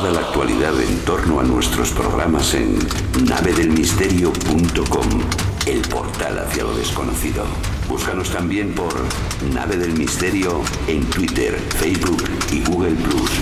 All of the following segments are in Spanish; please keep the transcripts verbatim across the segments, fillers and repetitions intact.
Toda la actualidad en torno a nuestros programas en nave del misterio punto com, el portal hacia lo desconocido. Búscanos también por Nave del Misterio en Twitter, Facebook y Google plus.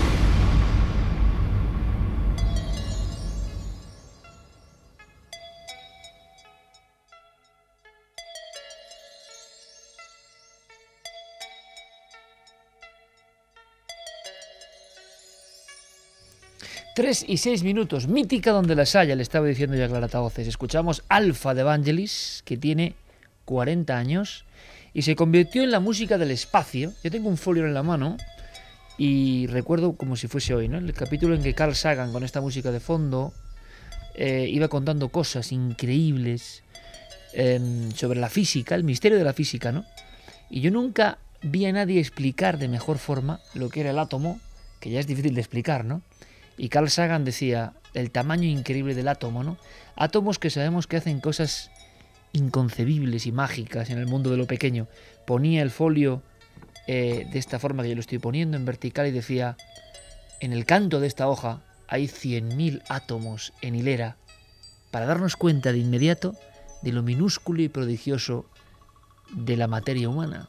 Tres y seis minutos, mítica donde las haya, le estaba diciendo ya Clarataoces. Escuchamos Alpha de Vangelis, que tiene cuarenta años y se convirtió en la música del espacio. Yo tengo un folio en la mano y recuerdo como si fuese hoy, ¿no? El capítulo en que Carl Sagan, con esta música de fondo, eh, iba contando cosas increíbles eh, sobre la física, el misterio de la física, ¿no? Y yo nunca vi a nadie explicar de mejor forma lo que era el átomo, que ya es difícil de explicar, ¿no? Y Carl Sagan decía el tamaño increíble del átomo, ¿no? Átomos que sabemos que hacen cosas inconcebibles y mágicas en el mundo de lo pequeño. Ponía el folio eh, de esta forma que yo lo estoy poniendo, en vertical, y decía: en el canto de esta hoja hay cien mil átomos en hilera, para darnos cuenta de inmediato de lo minúsculo y prodigioso de la materia humana.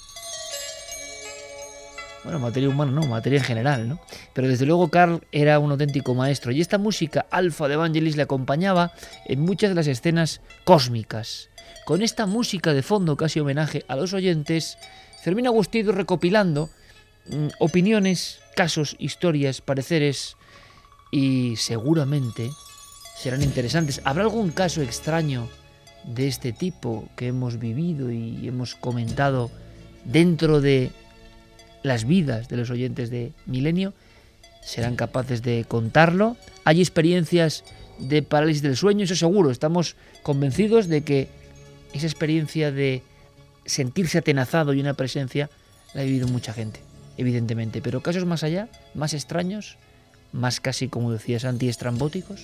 Bueno, materia humana no, materia en general, ¿no? Pero desde luego Carl era un auténtico maestro. Y esta música Alpha de Vangelis le acompañaba en muchas de las escenas cósmicas. Con esta música de fondo, casi homenaje a los oyentes, Fermín Agustí ha ido recopilando mmm, opiniones, casos, historias, pareceres, y seguramente serán interesantes. ¿Habrá algún caso extraño de este tipo que hemos vivido y hemos comentado dentro de las vidas de los oyentes de Milenio? ¿Serán capaces de contarlo? ¿Hay experiencias de parálisis del sueño? Eso seguro. Estamos convencidos de que esa experiencia de sentirse atenazado y una presencia la ha vivido mucha gente, evidentemente. Pero casos más allá, más extraños, más casi, como decía Santi, estrambóticos.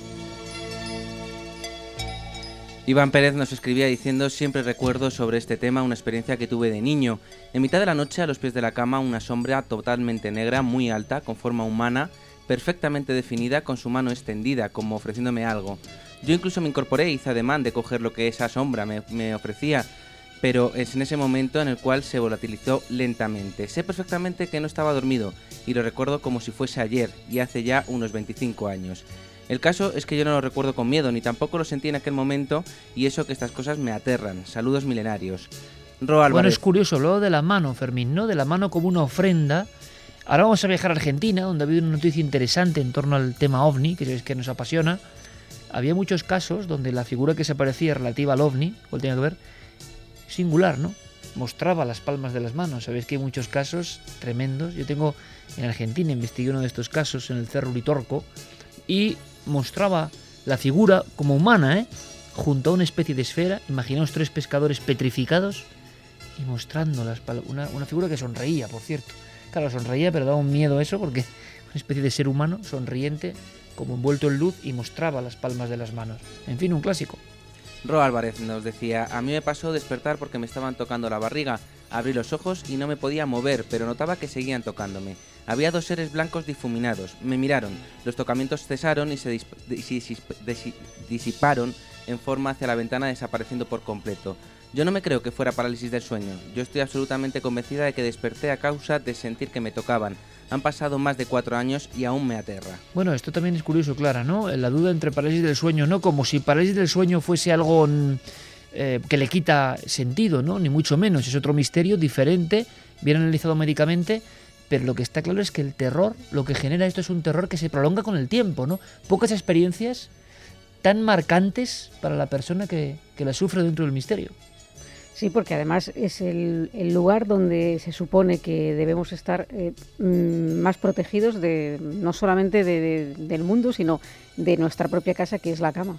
Iván Pérez nos escribía diciendo: siempre recuerdo sobre este tema una experiencia que tuve de niño. En mitad de la noche, a los pies de la cama, una sombra totalmente negra, muy alta, con forma humana, perfectamente definida, con su mano extendida, como ofreciéndome algo. Yo incluso me incorporé e hice ademán de coger lo que esa sombra me, me ofrecía, pero es en ese momento en el cual se volatilizó lentamente. Sé perfectamente que no estaba dormido, y lo recuerdo como si fuese ayer, y hace ya unos veinticinco años. El caso es que yo no lo recuerdo con miedo, ni tampoco lo sentí en aquel momento, y eso que estas cosas me aterran. Saludos milenarios. Ro Álvarez. Bueno, es curioso lo de la mano, Fermín, ¿no? De la mano como una ofrenda. Ahora vamos a viajar a Argentina, donde ha habido una noticia interesante en torno al tema ovni, que es que nos apasiona. Había muchos casos donde la figura que se aparecía relativa al ovni, o tenía que ver, singular, ¿no? Mostraba las palmas de las manos. Sabéis que hay muchos casos tremendos. Yo tengo en Argentina, investigué uno de estos casos en el Cerro Uritorco, y mostraba la figura como humana, ¿eh? Junto a una especie de esfera. Imaginaos tres pescadores petrificados y mostrando las palmas. Una, una figura que sonreía, por cierto. Claro, sonreía, pero daba un miedo eso, porque una especie de ser humano sonriente, como envuelto en luz, y mostraba las palmas de las manos. En fin, un clásico. Ro Álvarez nos decía: a mí me pasó despertar porque me estaban tocando la barriga. Abrí los ojos y no me podía mover, pero notaba que seguían tocándome. Había dos seres blancos difuminados. Me miraron, los tocamientos cesaron y se disp- dis- dis- disiparon en forma hacia la ventana, desapareciendo por completo. Yo no me creo que fuera parálisis del sueño. Yo estoy absolutamente convencida de que desperté a causa de sentir que me tocaban. Han pasado más de cuatro años y aún me aterra. Bueno, esto también es curioso, Clara, ¿no? La duda entre parálisis del sueño, no como si parálisis del sueño fuese algo eh, que le quita sentido, ¿no? Ni mucho menos. Es otro misterio diferente, bien analizado médicamente, pero lo que está claro es que el terror, lo que genera esto es un terror que se prolonga con el tiempo, ¿no? Pocas experiencias tan marcantes para la persona que, que la sufre dentro del misterio. Sí, porque además es el, el lugar donde se supone que debemos estar eh, más protegidos de no solamente de, de, del mundo, sino de nuestra propia casa, que es la cama.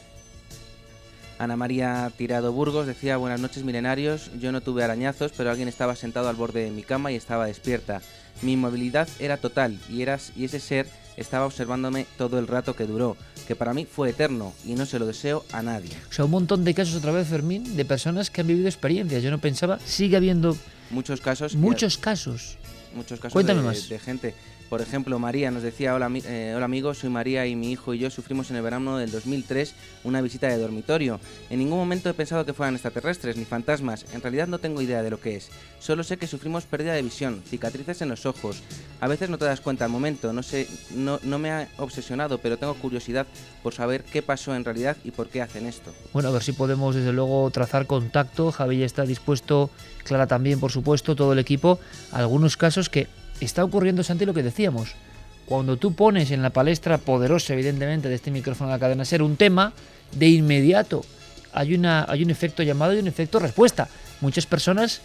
Ana María Tirado Burgos decía: buenas noches milenarios, yo no tuve arañazos, pero alguien estaba sentado al borde de mi cama y estaba despierta. Mi inmovilidad era total y, eras, y ese ser estaba observándome todo el rato que duró, que para mí fue eterno y no se lo deseo a nadie. O sea, un montón de casos otra vez, Fermín, de personas que han vivido experiencias. Yo no pensaba, sigue habiendo muchos casos. Muchos casos. muchos casos Cuéntame de, más. de gente. Por ejemplo, María nos decía, hola, eh, hola amigos, soy María y mi hijo y yo sufrimos en el verano del dos mil tres una visita de dormitorio. En ningún momento he pensado que fueran extraterrestres ni fantasmas, en realidad no tengo idea de lo que es. Solo sé que sufrimos pérdida de visión, cicatrices en los ojos. A veces no te das cuenta al momento, no sé, no, no me ha obsesionado, pero tengo curiosidad por saber qué pasó en realidad y por qué hacen esto. Bueno, a ver si podemos desde luego trazar contacto. Javi ya está dispuesto, Clara también, por supuesto, todo el equipo. Algunos casos que está ocurriendo, Santi, lo que decíamos. Cuando tú pones en la palestra poderosa, evidentemente, de este micrófono de la cadena SER un tema, de inmediato hay, una, hay un efecto llamado y un efecto respuesta. Muchas personas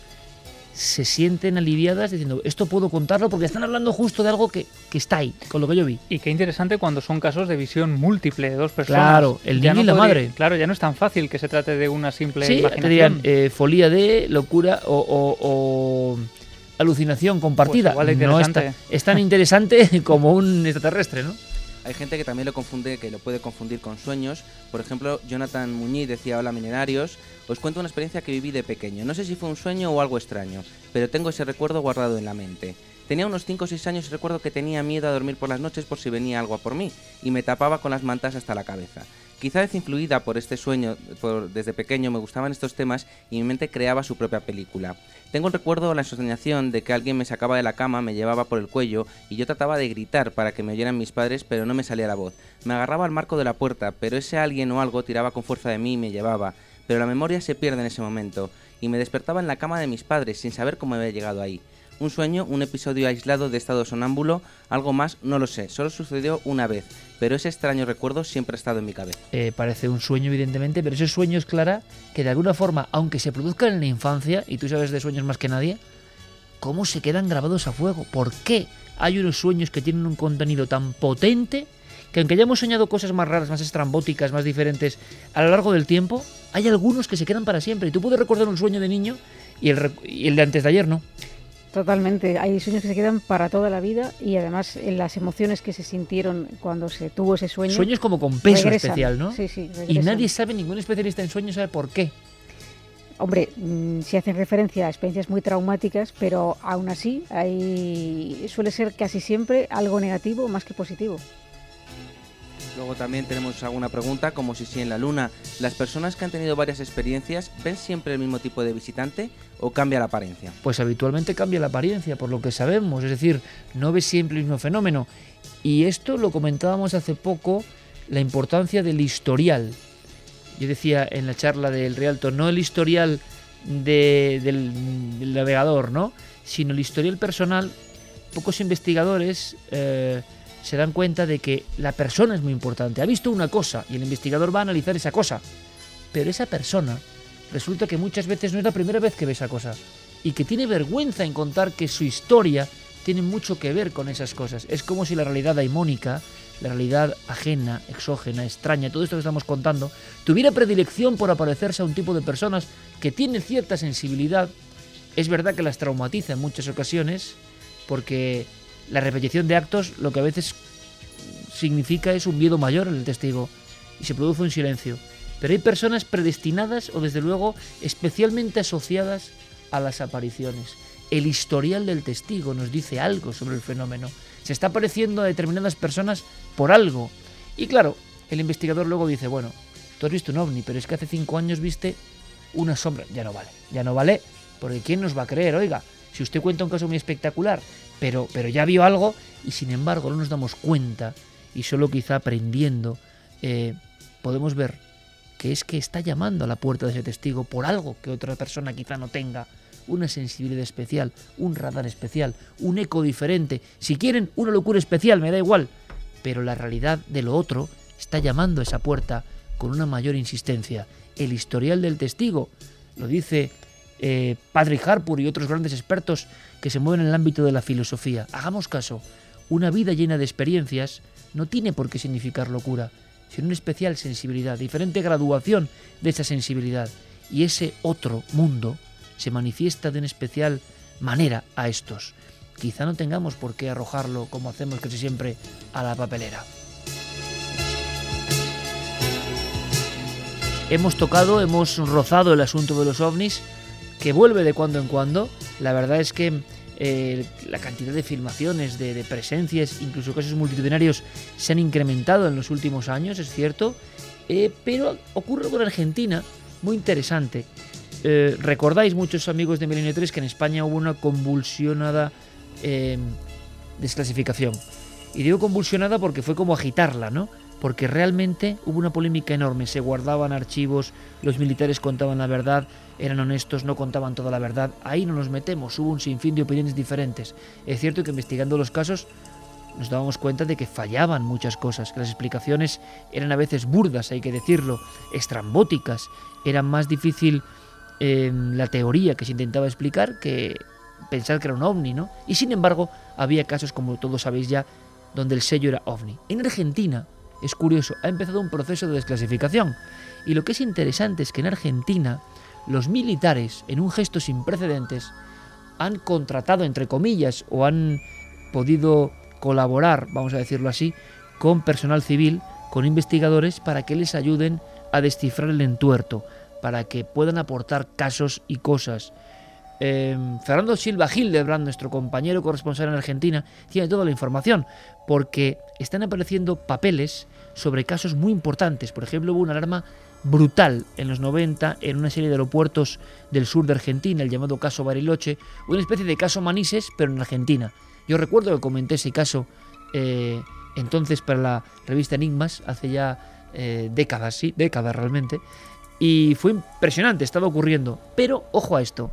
se sienten aliviadas diciendo, esto puedo contarlo porque están hablando justo de algo que, que está ahí, con lo que yo vi. Y qué interesante cuando son casos de visión múltiple de dos personas. Claro, el niño no y la podría, madre. Claro, ya no es tan fácil que se trate de una simple sí, imaginación. te dirían eh, folía de locura o, o, o alucinación compartida. Pues igual de no está, es tan interesante como un extraterrestre, ¿no? Hay gente que también lo confunde, que lo puede confundir con sueños. Por ejemplo, Jonathan Muñiz decía, hola milenarios, os cuento una experiencia que viví de pequeño. No sé si fue un sueño o algo extraño, pero tengo ese recuerdo guardado en la mente. Tenía unos cinco o seis años y recuerdo que tenía miedo a dormir por las noches por si venía algo a por mí, y me tapaba con las mantas hasta la cabeza. Quizá desinfluida por este sueño, por, desde pequeño me gustaban estos temas y mi mente creaba su propia película. Tengo el recuerdo o la asociación de que alguien me sacaba de la cama, me llevaba por el cuello y yo trataba de gritar para que me oyeran mis padres, pero no me salía la voz. Me agarraba al marco de la puerta, pero ese alguien o algo tiraba con fuerza de mí y me llevaba. Pero la memoria se pierde en ese momento y me despertaba en la cama de mis padres sin saber cómo había llegado ahí. Un sueño, un episodio aislado de estado sonámbulo, algo más, no lo sé, solo sucedió una vez, pero ese extraño recuerdo siempre ha estado en mi cabeza. Eh, parece un sueño, evidentemente, pero ese sueño es, Clara, que de alguna forma, aunque se produzcan en la infancia, y tú sabes de sueños más que nadie, ¿cómo se quedan grabados a fuego? ¿Por qué hay unos sueños que tienen un contenido tan potente que aunque hayamos soñado cosas más raras, más estrambóticas, más diferentes a lo largo del tiempo, hay algunos que se quedan para siempre? Y tú puedes recordar un sueño de niño y el, y el de antes de ayer no. Totalmente, hay sueños que se quedan para toda la vida y además en las emociones que se sintieron cuando se tuvo ese sueño. Sueños como con peso regresan. especial, ¿no? Sí, sí, regresan. Y nadie sabe, ningún especialista en sueños sabe por qué. Hombre, mmm, se hacen referencia a experiencias muy traumáticas, pero aún así hay, suele ser casi siempre algo negativo más que positivo. Luego también tenemos alguna pregunta, como si sí en la luna. ¿Las personas que han tenido varias experiencias ven siempre el mismo tipo de visitante o cambia la apariencia? Pues habitualmente cambia la apariencia, por lo que sabemos, es decir, no ves siempre el mismo fenómeno. Y esto lo comentábamos hace poco, la importancia del historial. Yo decía en la charla del Rialto, no el historial de, del, del navegador, ¿no? Sino el historial personal. Pocos investigadores eh, se dan cuenta de que la persona es muy importante. Ha visto una cosa y el investigador va a analizar esa cosa. Pero esa persona resulta que muchas veces no es la primera vez que ve esa cosa y que tiene vergüenza en contar que su historia tiene mucho que ver con esas cosas. Es como si la realidad daimónica, la realidad ajena, exógena, extraña, todo esto que estamos contando, tuviera predilección por aparecerse a un tipo de personas que tienen cierta sensibilidad. Es verdad que las traumatiza en muchas ocasiones, porque la repetición de actos lo que a veces significa es un miedo mayor en el testigo y se produce un silencio. Pero hay personas predestinadas o desde luego especialmente asociadas a las apariciones. El historial del testigo nos dice algo sobre el fenómeno. Se está apareciendo a determinadas personas por algo. Y claro, el investigador luego dice, bueno, tú has visto un ovni, pero es que hace cinco años viste una sombra. Ya no vale, ya no vale, porque ¿quién nos va a creer? Oiga, si usted cuenta un caso muy espectacular, pero, pero ya vio algo y sin embargo no nos damos cuenta y solo quizá aprendiendo eh, podemos ver que es que está llamando a la puerta de ese testigo por algo que otra persona quizá no tenga, una sensibilidad especial, un radar especial, un eco diferente, si quieren una locura especial, me da igual, pero la realidad de lo otro está llamando a esa puerta con una mayor insistencia. El historial del testigo, lo dice eh, Patrick Harpur y otros grandes expertos que se mueven en el ámbito de la filosofía. Hagamos caso, una vida llena de experiencias no tiene por qué significar locura, sino una especial sensibilidad, diferente graduación de esa sensibilidad. Y ese otro mundo se manifiesta de una especial manera a estos. Quizá no tengamos por qué arrojarlo, como hacemos casi siempre, a la papelera. Hemos tocado, hemos rozado el asunto de los ovnis, que vuelve de cuando en cuando. La verdad es que eh, la cantidad de filmaciones, de, de presencias, incluso casos multitudinarios se han incrementado en los últimos años, es cierto, eh, pero ocurre algo en Argentina muy interesante. Eh, recordáis, muchos amigos de Milenio tres, que en España hubo una convulsionada eh, desclasificación. Y digo convulsionada porque fue como agitarla, ¿no? Porque realmente hubo una polémica enorme, se guardaban archivos, los militares contaban la verdad, eran honestos, no contaban toda la verdad. Ahí no nos metemos, hubo un sinfín de opiniones diferentes. Es cierto que investigando los casos nos dábamos cuenta de que fallaban muchas cosas, que las explicaciones eran a veces burdas, hay que decirlo, estrambóticas, era más difícil eh, la teoría que se intentaba explicar que pensar que era un ovni, ¿no? Y sin embargo, había casos, como todos sabéis ya, donde el sello era ovni. En Argentina, es curioso, ha empezado un proceso de desclasificación. Y lo que es interesante es que en Argentina, los militares, en un gesto sin precedentes, han contratado, entre comillas, o han podido colaborar, vamos a decirlo así, con personal civil, con investigadores, para que les ayuden a descifrar el entuerto, para que puedan aportar casos y cosas. Eh, Fernando Silva Hildebrand, nuestro compañero corresponsal en Argentina, tiene toda la información, porque están apareciendo papeles sobre casos muy importantes. Por ejemplo, hubo una alarma brutal en los noventa en una serie de aeropuertos del sur de Argentina, el llamado caso Bariloche, una especie de caso Manises, pero en Argentina. Yo recuerdo que comenté ese caso eh, entonces para la revista Enigmas, hace ya eh, décadas, sí, décadas realmente, y fue impresionante, estaba ocurriendo. Pero, ojo a esto,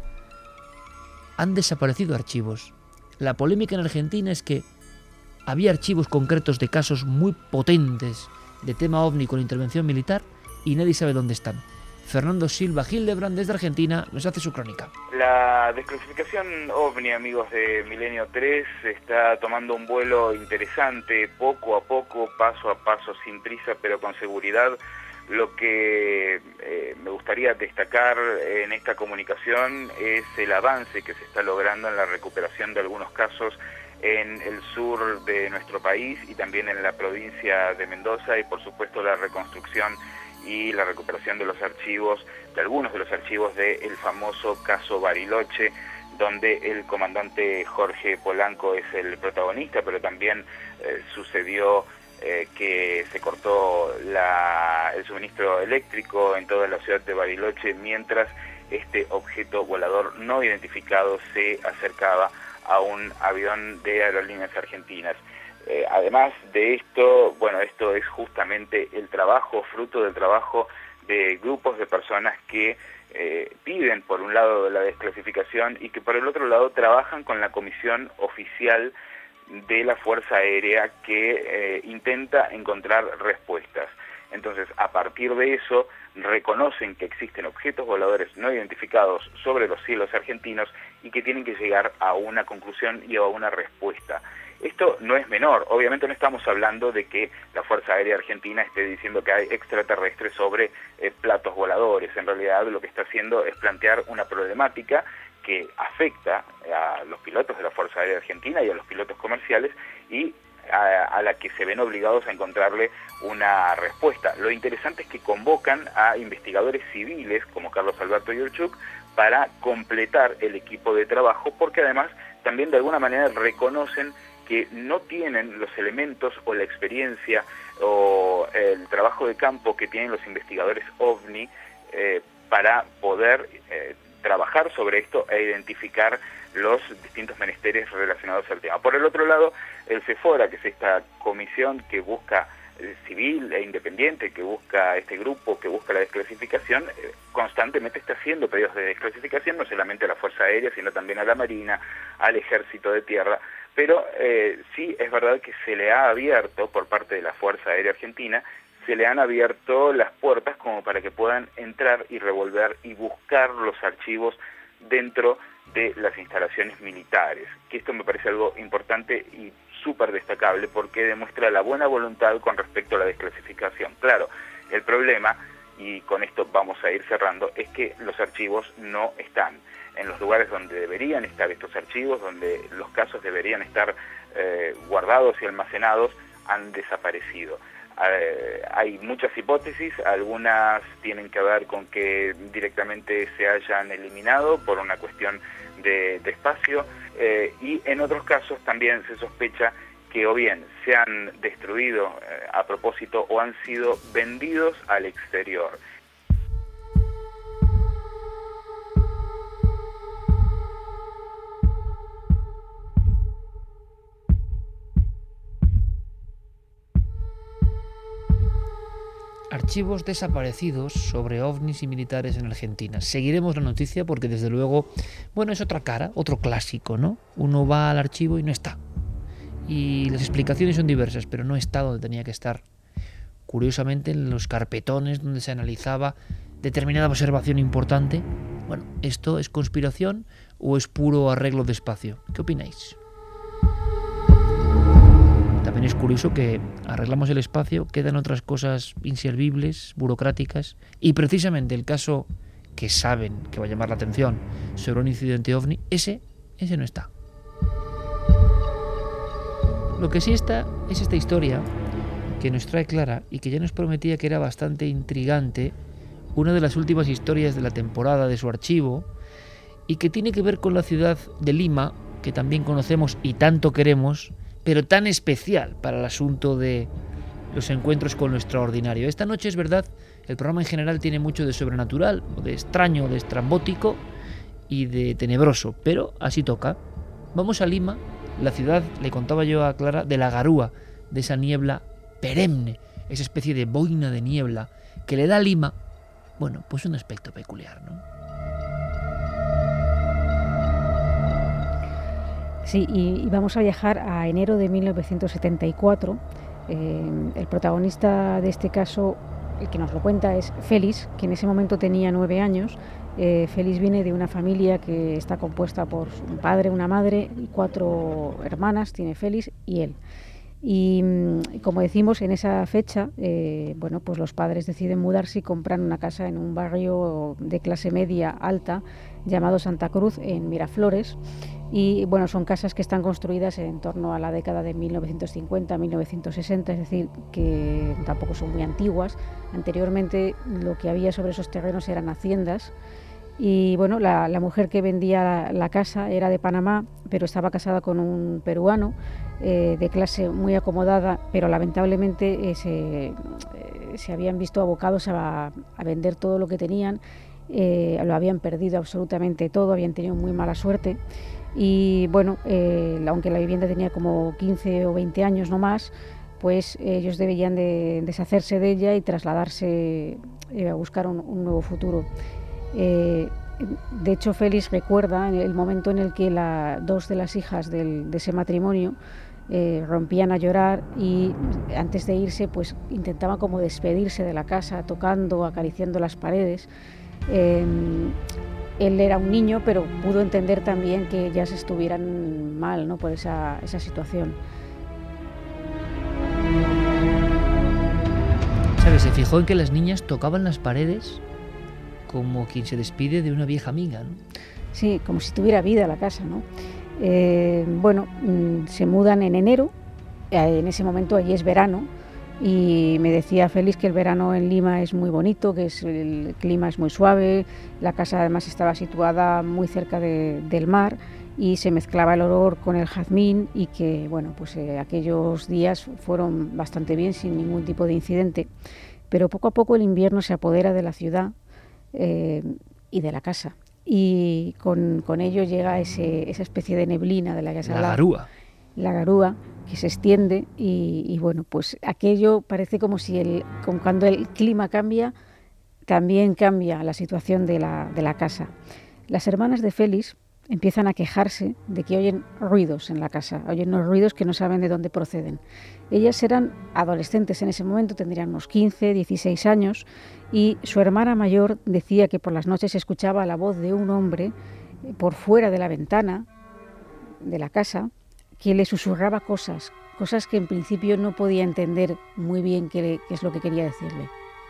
han desaparecido archivos. La polémica en Argentina es que había archivos concretos de casos muy potentes de tema ovni con intervención militar y nadie sabe dónde están. Fernando Silva Hildebrand desde Argentina nos hace su crónica. La desclasificación ovni, amigos de Milenio tres, está tomando un vuelo interesante, poco a poco, paso a paso, sin prisa, pero con seguridad. Lo que eh, me gustaría destacar en esta comunicación es el avance que se está logrando en la recuperación de algunos casos en el sur de nuestro país y también en la provincia de Mendoza, y por supuesto la reconstrucción y la recuperación de los archivos, de algunos de los archivos del famoso caso Bariloche, donde el comandante Jorge Polanco es el protagonista, pero también eh, sucedió Eh, que se cortó la, el suministro eléctrico en toda la ciudad de Bariloche mientras este objeto volador no identificado se acercaba a un avión de aerolíneas argentinas. Eh, además de esto, bueno, esto es justamente el trabajo, fruto del trabajo de grupos de personas que eh, piden por un lado la desclasificación y que por el otro lado trabajan con la comisión oficial de la Fuerza Aérea que eh, intenta encontrar respuestas. Entonces, a partir de eso, reconocen que existen objetos voladores no identificados sobre los cielos argentinos y que tienen que llegar a una conclusión y a una respuesta. Esto no es menor, obviamente no estamos hablando de que la Fuerza Aérea Argentina esté diciendo que hay extraterrestres sobre eh, platos voladores. En realidad lo que está haciendo es plantear una problemática que afecta a los pilotos de la Fuerza Aérea Argentina y a los pilotos comerciales y a, a la que se ven obligados a encontrarle una respuesta. Lo interesante es que convocan a investigadores civiles como Carlos Alberto Yurchuk para completar el equipo de trabajo, porque además también de alguna manera reconocen que no tienen los elementos o la experiencia o el trabajo de campo que tienen los investigadores OVNI eh, para poder eh, trabajar sobre esto e identificar los distintos menesteres relacionados al tema. Por el otro lado, el CEFORA, que es esta comisión que busca eh, civil e independiente, que busca este grupo, que busca la desclasificación, eh, constantemente está haciendo pedidos de desclasificación, no solamente a la Fuerza Aérea, sino también a la Marina, al Ejército de Tierra, pero eh, sí es verdad que se le ha abierto por parte de la Fuerza Aérea Argentina, se le han abierto las puertas como para que puedan entrar y revolver y buscar los archivos dentro de las instalaciones militares, que esto me parece algo importante y súper destacable porque demuestra la buena voluntad con respecto a la desclasificación. Claro, el problema, y con esto vamos a ir cerrando, es que los archivos no están en los lugares donde deberían estar estos archivos, donde los casos deberían estar eh, guardados y almacenados, han desaparecido. Eh, hay muchas hipótesis, algunas tienen que ver con que directamente se hayan eliminado por una cuestión de, de espacio, eh, y en otros casos también se sospecha que o bien se han destruido eh, a propósito o han sido vendidos al exterior. Archivos desaparecidos sobre ovnis y militares en Argentina. Seguiremos la noticia porque desde luego, bueno, es otra cara, otro clásico, ¿no? Uno va al archivo y no está. Y las explicaciones son diversas, pero no está donde tenía que estar. Curiosamente, en los carpetones donde se analizaba determinada observación importante. Bueno, ¿esto es conspiración o es puro arreglo de espacio? ¿Qué opináis? También es curioso que arreglamos el espacio, quedan otras cosas inservibles, burocráticas, y precisamente el caso que saben que va a llamar la atención sobre un incidente ovni, ese, ese no está. Lo que sí está es esta historia que nos trae Clara y que ya nos prometía que era bastante intrigante, una de las últimas historias de la temporada de su archivo, y que tiene que ver con la ciudad de Lima, que también conocemos y tanto queremos, pero tan especial para el asunto de los encuentros con lo extraordinario. Esta noche, es verdad, el programa en general tiene mucho de sobrenatural, o de extraño, de estrambótico y de tenebroso, pero así toca. Vamos a Lima, la ciudad, le contaba yo a Clara, de la garúa, de esa niebla perenne, esa especie de boina de niebla que le da a Lima, bueno, pues un aspecto peculiar, ¿no? Sí, y, y vamos a viajar a enero de mil novecientos setenta y cuatro. Eh, el protagonista de este caso, el que nos lo cuenta, es Félix, que en ese momento tenía nueve años. Eh, Félix viene de una familia que está compuesta por un padre, una madre y cuatro hermanas, tiene Félix y él. Y como decimos, en esa fecha, eh, bueno, pues los padres deciden mudarse y compran una casa en un barrio de clase media alta llamado Santa Cruz, en Miraflores. Y bueno, son casas que están construidas en torno a la década de mil novecientos cincuenta, mil novecientos sesenta, es decir, que tampoco son muy antiguas. Anteriormente lo que había sobre esos terrenos eran haciendas. Y bueno, la, la mujer que vendía la, la casa era de Panamá, pero estaba casada con un peruano eh, de clase muy acomodada, pero lamentablemente eh, se, eh, se habían visto abocados a, a vender todo lo que tenían, eh, lo habían perdido absolutamente todo, habían tenido muy mala suerte. Y bueno, eh, aunque la vivienda tenía como quince o veinte años no más, pues eh, ellos debían de deshacerse de ella y trasladarse eh, a buscar un, un nuevo futuro. Eh, de hecho, Félix recuerda el momento en el que la, dos de las hijas del, de ese matrimonio eh, rompían a llorar y antes de irse pues intentaban como despedirse de la casa, tocando, acariciando las paredes. Eh, él era un niño, pero pudo entender también que ellas estuvieran mal, ¿no?, por esa, esa situación. ¿Sabes? Se fijó en que las niñas tocaban las paredes como quien se despide de una vieja amiga, ¿no? Sí, como si tuviera vida la casa, ¿no? Eh, bueno, se mudan en enero, en ese momento allí es verano, y me decía Félix que el verano en Lima es muy bonito, que es, el clima es muy suave, la casa además estaba situada muy cerca de, del mar y se mezclaba el olor con el jazmín y que, bueno, pues eh, aquellos días fueron bastante bien sin ningún tipo de incidente, pero poco a poco el invierno se apodera de la ciudad eh, y de la casa. Y con, con ello llega ese, esa especie de neblina de la que se habla. La garúa. La garúa, que se extiende y, y bueno, pues aquello parece como si el, como cuando el clima cambia, también cambia la situación de la, de la casa. Las hermanas de Félix empiezan a quejarse de que oyen ruidos en la casa, oyen unos ruidos que no saben de dónde proceden. Ellas eran adolescentes en ese momento, tendrían unos quince, dieciséis años, y su hermana mayor decía que por las noches se escuchaba la voz de un hombre por fuera de la ventana de la casa que le susurraba cosas, cosas que en principio no podía entender muy bien qué, qué es lo que quería decirle.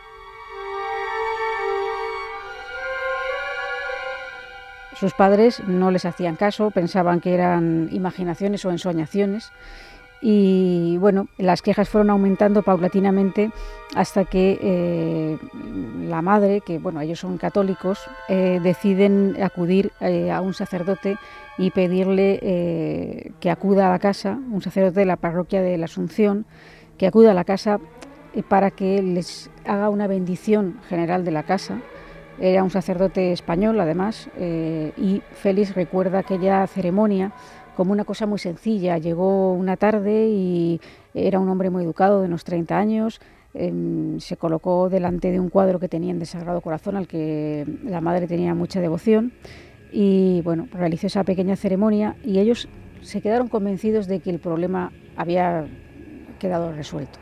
Sus padres no les hacían caso, pensaban que eran imaginaciones o ensoñaciones Y bueno, las quejas fueron aumentando paulatinamente hasta que eh, la madre, que bueno, ellos son católicos, eh, deciden acudir eh, a un sacerdote y pedirle eh, que acuda a la casa, un sacerdote de la parroquia de la Asunción, que acuda a la casa eh, para que les haga una bendición general de la casa. Era un sacerdote español, además, eh, y Félix recuerda aquella ceremonia como una cosa muy sencilla. Llegó una tarde y era un hombre muy educado, de unos treinta años, eh, se colocó delante de un cuadro que tenían de Sagrado Corazón, al que la madre tenía mucha devoción, y bueno, realizó esa pequeña ceremonia y ellos se quedaron convencidos de que el problema había quedado resuelto.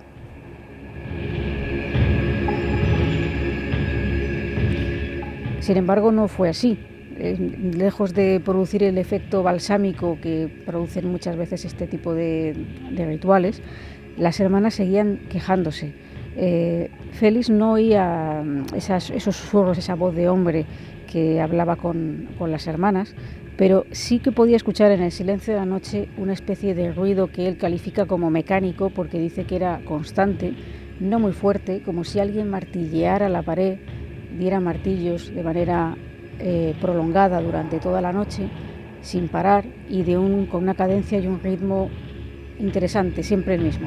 Sin embargo, no fue así. Lejos de producir el efecto balsámico que producen muchas veces este tipo de, de rituales, las hermanas seguían quejándose. Eh, Félix no oía esas, esos susurros, esa voz de hombre que hablaba con, con las hermanas, pero sí que podía escuchar en el silencio de la noche una especie de ruido que él califica como mecánico, porque dice que era constante, no muy fuerte, como si alguien martilleara la pared, diera martillos de manera Eh, prolongada durante toda la noche, sin parar y de un, con una cadencia y un ritmo interesante, siempre el mismo.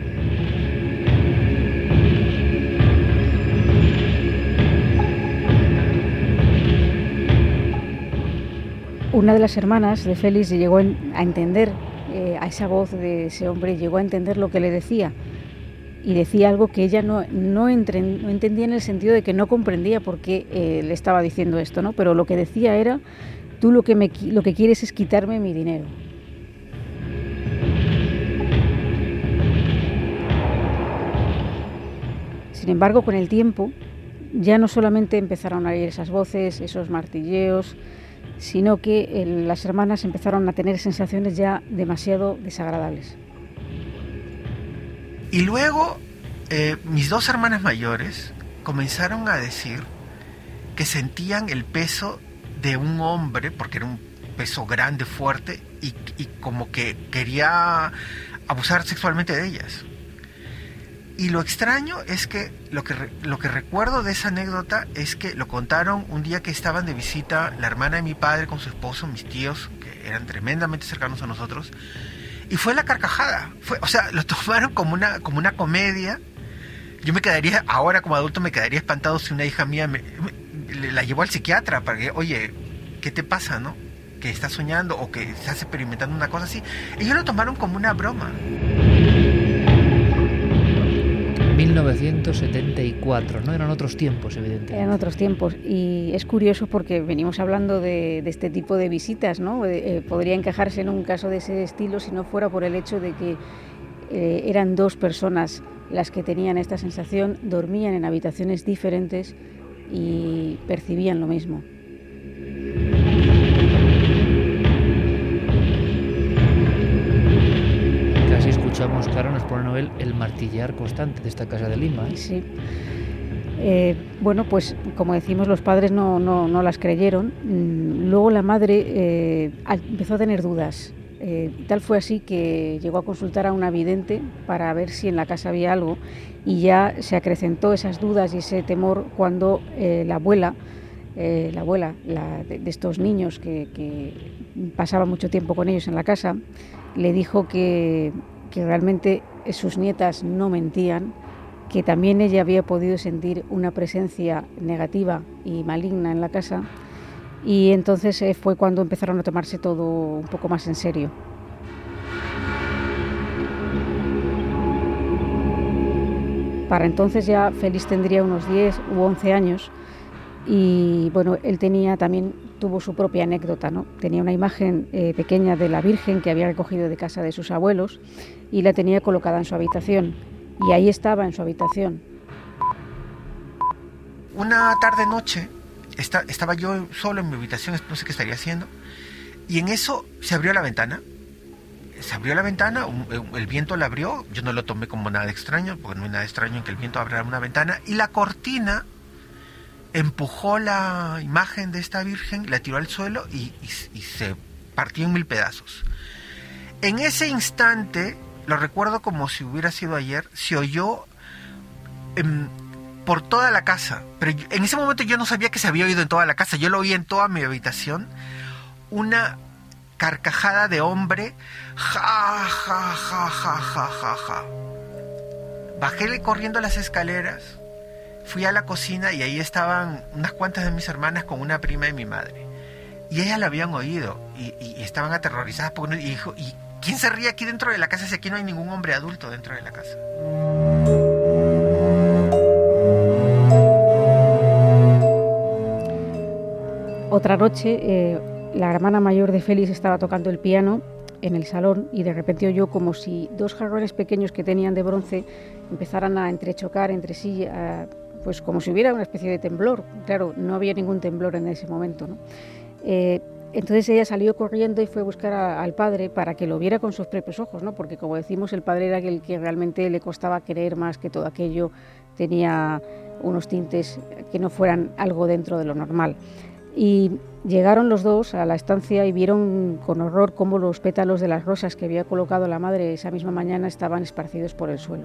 Una de las hermanas de Félix llegó a entender eh, a esa voz de ese hombre, llegó a entender lo que le decía. Y decía algo que ella no, no, entre, no entendía, en el sentido de que no comprendía por qué eh, le estaba diciendo esto, ¿no? Pero lo que decía era: tú lo que, me, lo que quieres es quitarme mi dinero. Sin embargo, con el tiempo, ya no solamente empezaron a oír esas voces, esos martilleos, sino que eh, las hermanas empezaron a tener sensaciones ya demasiado desagradables. Y luego eh, mis dos hermanas mayores comenzaron a decir que sentían el peso de un hombre, porque era un peso grande, fuerte, y, y como que quería abusar sexualmente de ellas. Y lo extraño es que lo que, lo que recuerdo de esa anécdota es que lo contaron un día que estaban de visita la hermana de mi padre con su esposo, mis tíos, que eran tremendamente cercanos a nosotros. Y fue la carcajada, fue, o sea, lo tomaron como una, como una comedia. Yo me quedaría, ahora como adulto, me quedaría espantado si una hija mía me, me, la llevó al psiquiatra para que, oye, ¿qué te pasa, no? Que estás soñando o que estás experimentando una cosa así. Ellos lo tomaron como una broma. mil novecientos setenta y cuatro, ¿no? Eran otros tiempos, evidentemente. Eran otros tiempos, y es curioso porque venimos hablando de, de este tipo de visitas, ¿no? Eh, podría encajarse en un caso de ese estilo si no fuera por el hecho de que eh, eran dos personas las que tenían esta sensación, dormían en habitaciones diferentes y percibían lo mismo. Escuchamos, claro, nos pone Noel el martillear constante de esta casa de Lima, ¿eh? Sí. Eh, bueno, pues como decimos, los padres no, no, no las creyeron. Luego la madre eh, empezó a tener dudas. Eh, tal fue así que llegó a consultar a una vidente para ver si en la casa había algo, y ya se acrecentó esas dudas y ese temor cuando eh, la abuela, eh, la abuela la, de, de estos niños que, que pasaba mucho tiempo con ellos en la casa, le dijo que que realmente sus nietas no mentían, que también ella había podido sentir una presencia negativa y maligna en la casa, y entonces eh, fue cuando empezaron a tomarse todo un poco más en serio. Para entonces ya Félix tendría unos diez u once años, y bueno, él tenía también, tuvo su propia anécdota, ¿no? Tenía una imagen eh, pequeña de la Virgen que había recogido de casa de sus abuelos y la tenía colocada en su habitación, y ahí estaba en su habitación. Una tarde noche está, estaba yo solo en mi habitación, no sé qué estaría haciendo, y en eso se abrió la ventana. Se abrió la ventana, un, el viento la abrió, yo no lo tomé como nada extraño, porque no hay nada extraño en que el viento abra una ventana, y la cortina empujó la imagen de esta Virgen, la tiró al suelo y, y, y se partió en mil pedazos. En ese instante lo recuerdo como si hubiera sido ayer, se oyó eh, por toda la casa, pero yo, en ese momento yo no sabía que se había oído en toda la casa, yo lo oí en toda mi habitación, una carcajada de hombre, ja, ja, ja, ja, ja, ja, ja. Bajé corriendo las escaleras, fui a la cocina y ahí estaban unas cuantas de mis hermanas con una prima de mi madre. Y ellas la habían oído y, y, y estaban aterrorizadas porque, y dijo, ¿y quién se ríe aquí dentro de la casa si aquí no hay ningún hombre adulto dentro de la casa? Otra noche, eh, la hermana mayor de Félix estaba tocando el piano en el salón y de repente oyó como si dos jarrones pequeños que tenían de bronce empezaran a entrechocar entre sí, a, pues como si hubiera una especie de temblor. Claro, no había ningún temblor en ese momento, ¿no? Eh, entonces ella salió corriendo y fue a buscar a, al padre para que lo viera con sus propios ojos, ¿no? Porque como decimos, el padre era el que realmente le costaba creer más que todo aquello tenía unos tintes que no fueran algo dentro de lo normal. Y llegaron los dos a la estancia y vieron con horror cómo los pétalos de las rosas que había colocado la madre esa misma mañana estaban esparcidos por el suelo.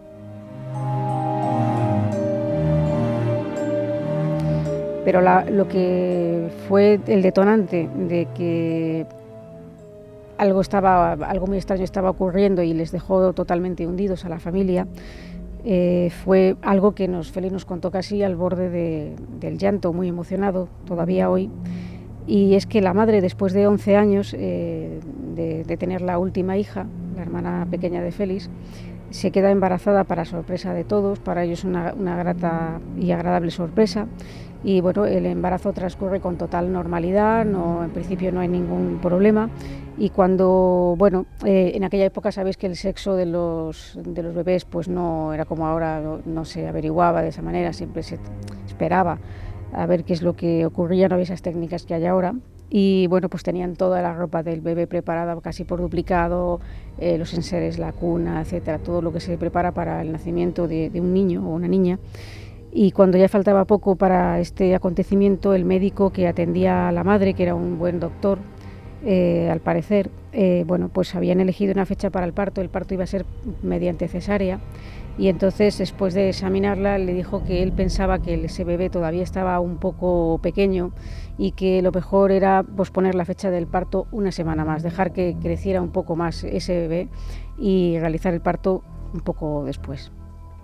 Pero la, lo que fue el detonante de que algo, estaba, algo muy extraño estaba ocurriendo y les dejó totalmente hundidos a la familia, eh, fue algo que nos, Félix nos contó casi al borde de, del llanto, muy emocionado todavía hoy. Y es que la madre, después de once años eh, de, de tener la última hija, la hermana pequeña de Félix, se queda embarazada para sorpresa de todos, para ellos una, una grata y agradable sorpresa. Y bueno, el embarazo transcurre con total normalidad, no, en principio no hay ningún problema. Y cuando, bueno, eh, en aquella época sabéis que el sexo de los, de los bebés pues no era como ahora, no, no se averiguaba de esa manera, siempre se esperaba a ver qué es lo que ocurría, no había esas técnicas que hay ahora. Y bueno, pues tenían toda la ropa del bebé preparada casi por duplicado, eh, los enseres, la cuna, etcétera, todo lo que se prepara para el nacimiento de, de un niño o una niña. Y cuando ya faltaba poco para este acontecimiento, el médico que atendía a la madre, que era un buen doctor, eh, al parecer, eh, bueno, pues habían elegido una fecha para el parto, el parto iba a ser mediante cesárea, y entonces después de examinarla le dijo que él pensaba que ese bebé todavía estaba un poco pequeño y que lo mejor era posponer la fecha del parto una semana más, dejar que creciera un poco más ese bebé y realizar el parto un poco después.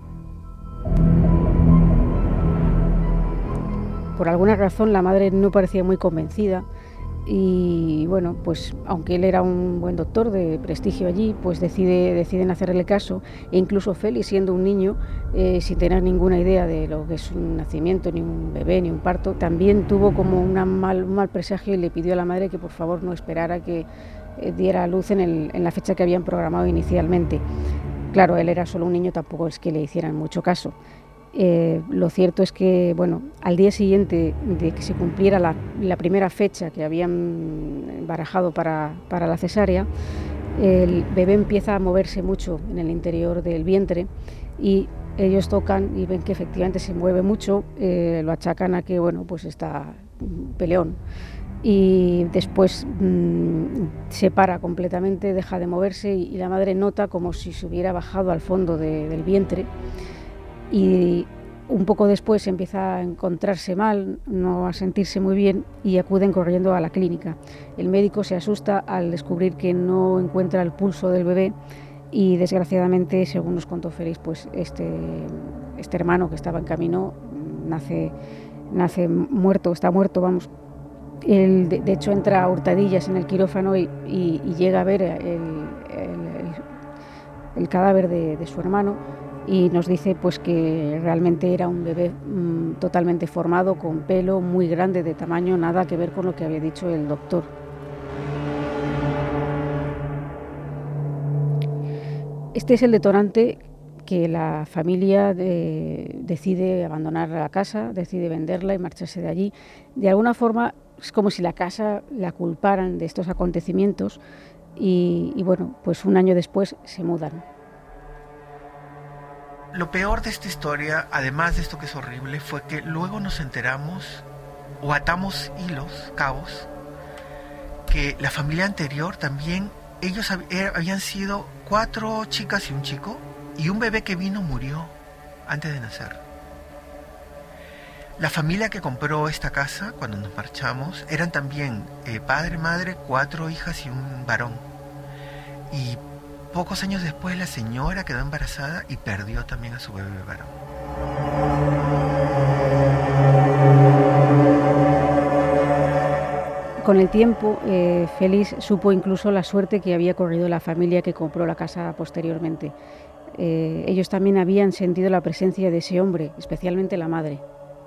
Por alguna razón la madre no parecía muy convencida y bueno, pues aunque él era un buen doctor de prestigio allí, pues decide, deciden hacerle caso, e incluso Félix, siendo un niño, eh, sin tener ninguna idea de lo que es un nacimiento, ni un bebé, ni un parto, también tuvo como una mal, un mal presagio y le pidió a la madre que por favor no esperara que eh, diera a luz en, el, en la fecha que habían programado inicialmente. Claro, él era solo un niño, tampoco es que le hicieran mucho caso. Eh, lo cierto es que, bueno, al día siguiente de que se cumpliera la, la primera fecha que habían barajado para, para la cesárea, el bebé empieza a moverse mucho en el interior del vientre y ellos tocan y ven que efectivamente se mueve mucho, eh, lo achacan a que, bueno, pues está peleón. Y después mmm, se para completamente, deja de moverse y, y la madre nota como si se hubiera bajado al fondo de, del vientre. Y un poco después empieza a encontrarse mal, no a sentirse muy bien y acuden corriendo a la clínica. El médico se asusta al descubrir que no encuentra el pulso del bebé y desgraciadamente, según nos contó Félix, pues este, este hermano que estaba en camino nace, nace muerto, está muerto, vamos. Él, de, de hecho entra a hurtadillas en el quirófano y, y, y llega a ver el, el, el, el cadáver de, de su hermano. Y nos dice pues que realmente era un bebé mmm, totalmente formado, con pelo muy grande de tamaño, nada que ver con lo que había dicho el doctor. Este es el detonante que la familia de, decide abandonar la casa, decide venderla y marcharse de allí. De alguna forma es como si la casa la culparan de estos acontecimientos y, y bueno, pues un año después se mudan. Lo peor de esta historia, además de esto que es horrible, fue que luego nos enteramos o atamos hilos, cabos, que la familia anterior también, ellos hab- habían sido cuatro chicas y un chico, y un bebé que vino murió antes de nacer. La familia que compró esta casa, cuando nos marchamos, eran también eh, padre, madre, cuatro hijas y un varón. Y pocos años después la señora quedó embarazada y perdió también a su bebé varón. Con el tiempo, eh, Félix supo incluso la suerte que había corrido la familia que compró la casa posteriormente. Eh, ellos también habían sentido la presencia de ese hombre, especialmente la madre.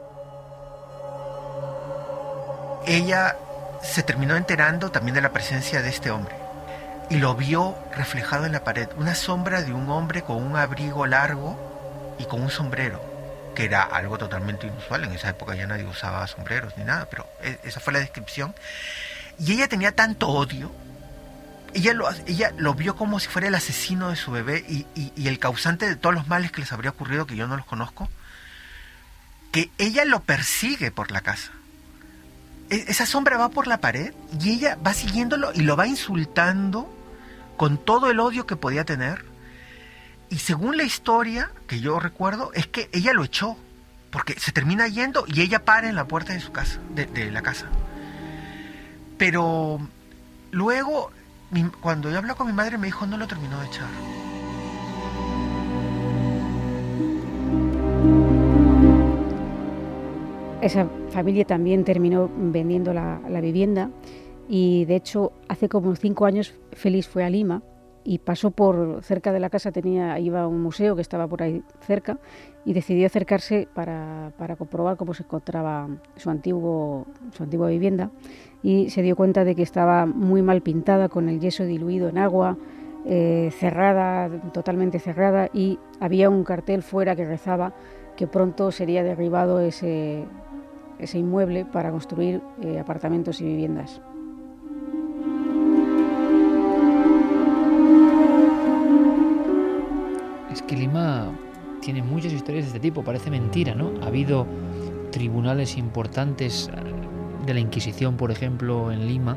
Ella se terminó enterando también de la presencia de este hombre y lo vio reflejado en la pared, una sombra de un hombre con un abrigo largo y con un sombrero, que era algo totalmente inusual. En esa época ya nadie usaba sombreros ni nada, pero esa fue la descripción. Y ella tenía tanto odio, ella lo, ella lo vio como si fuera el asesino de su bebé y, y, y el causante de todos los males que les habría ocurrido, que yo no los conozco, que ella lo persigue por la casa. Esa sombra va por la pared y ella va siguiéndolo y lo va insultando con todo el odio que podía tener. Y según la historia que yo recuerdo, es que ella lo echó, porque se termina yendo y ella para en la puerta de su casa, de, de la casa. Pero luego, mi, cuando yo hablé con mi madre, me dijo, no lo terminó de echar. Esa familia también terminó vendiendo la, la vivienda y, de hecho, hace como cinco años Félix fue a Lima y pasó por cerca de la casa, tenía iba a un museo que estaba por ahí cerca y decidió acercarse para, para comprobar cómo se encontraba su, antiguo, su antigua vivienda, y se dio cuenta de que estaba muy mal pintada, con el yeso diluido en agua, eh, cerrada, totalmente cerrada, y había un cartel fuera que rezaba que pronto sería derribado ese, ese inmueble para construir eh, apartamentos y viviendas. Es que Lima tiene muchas historias de este tipo, parece mentira, ¿no? Ha habido tribunales importantes de la Inquisición, por ejemplo, en Lima,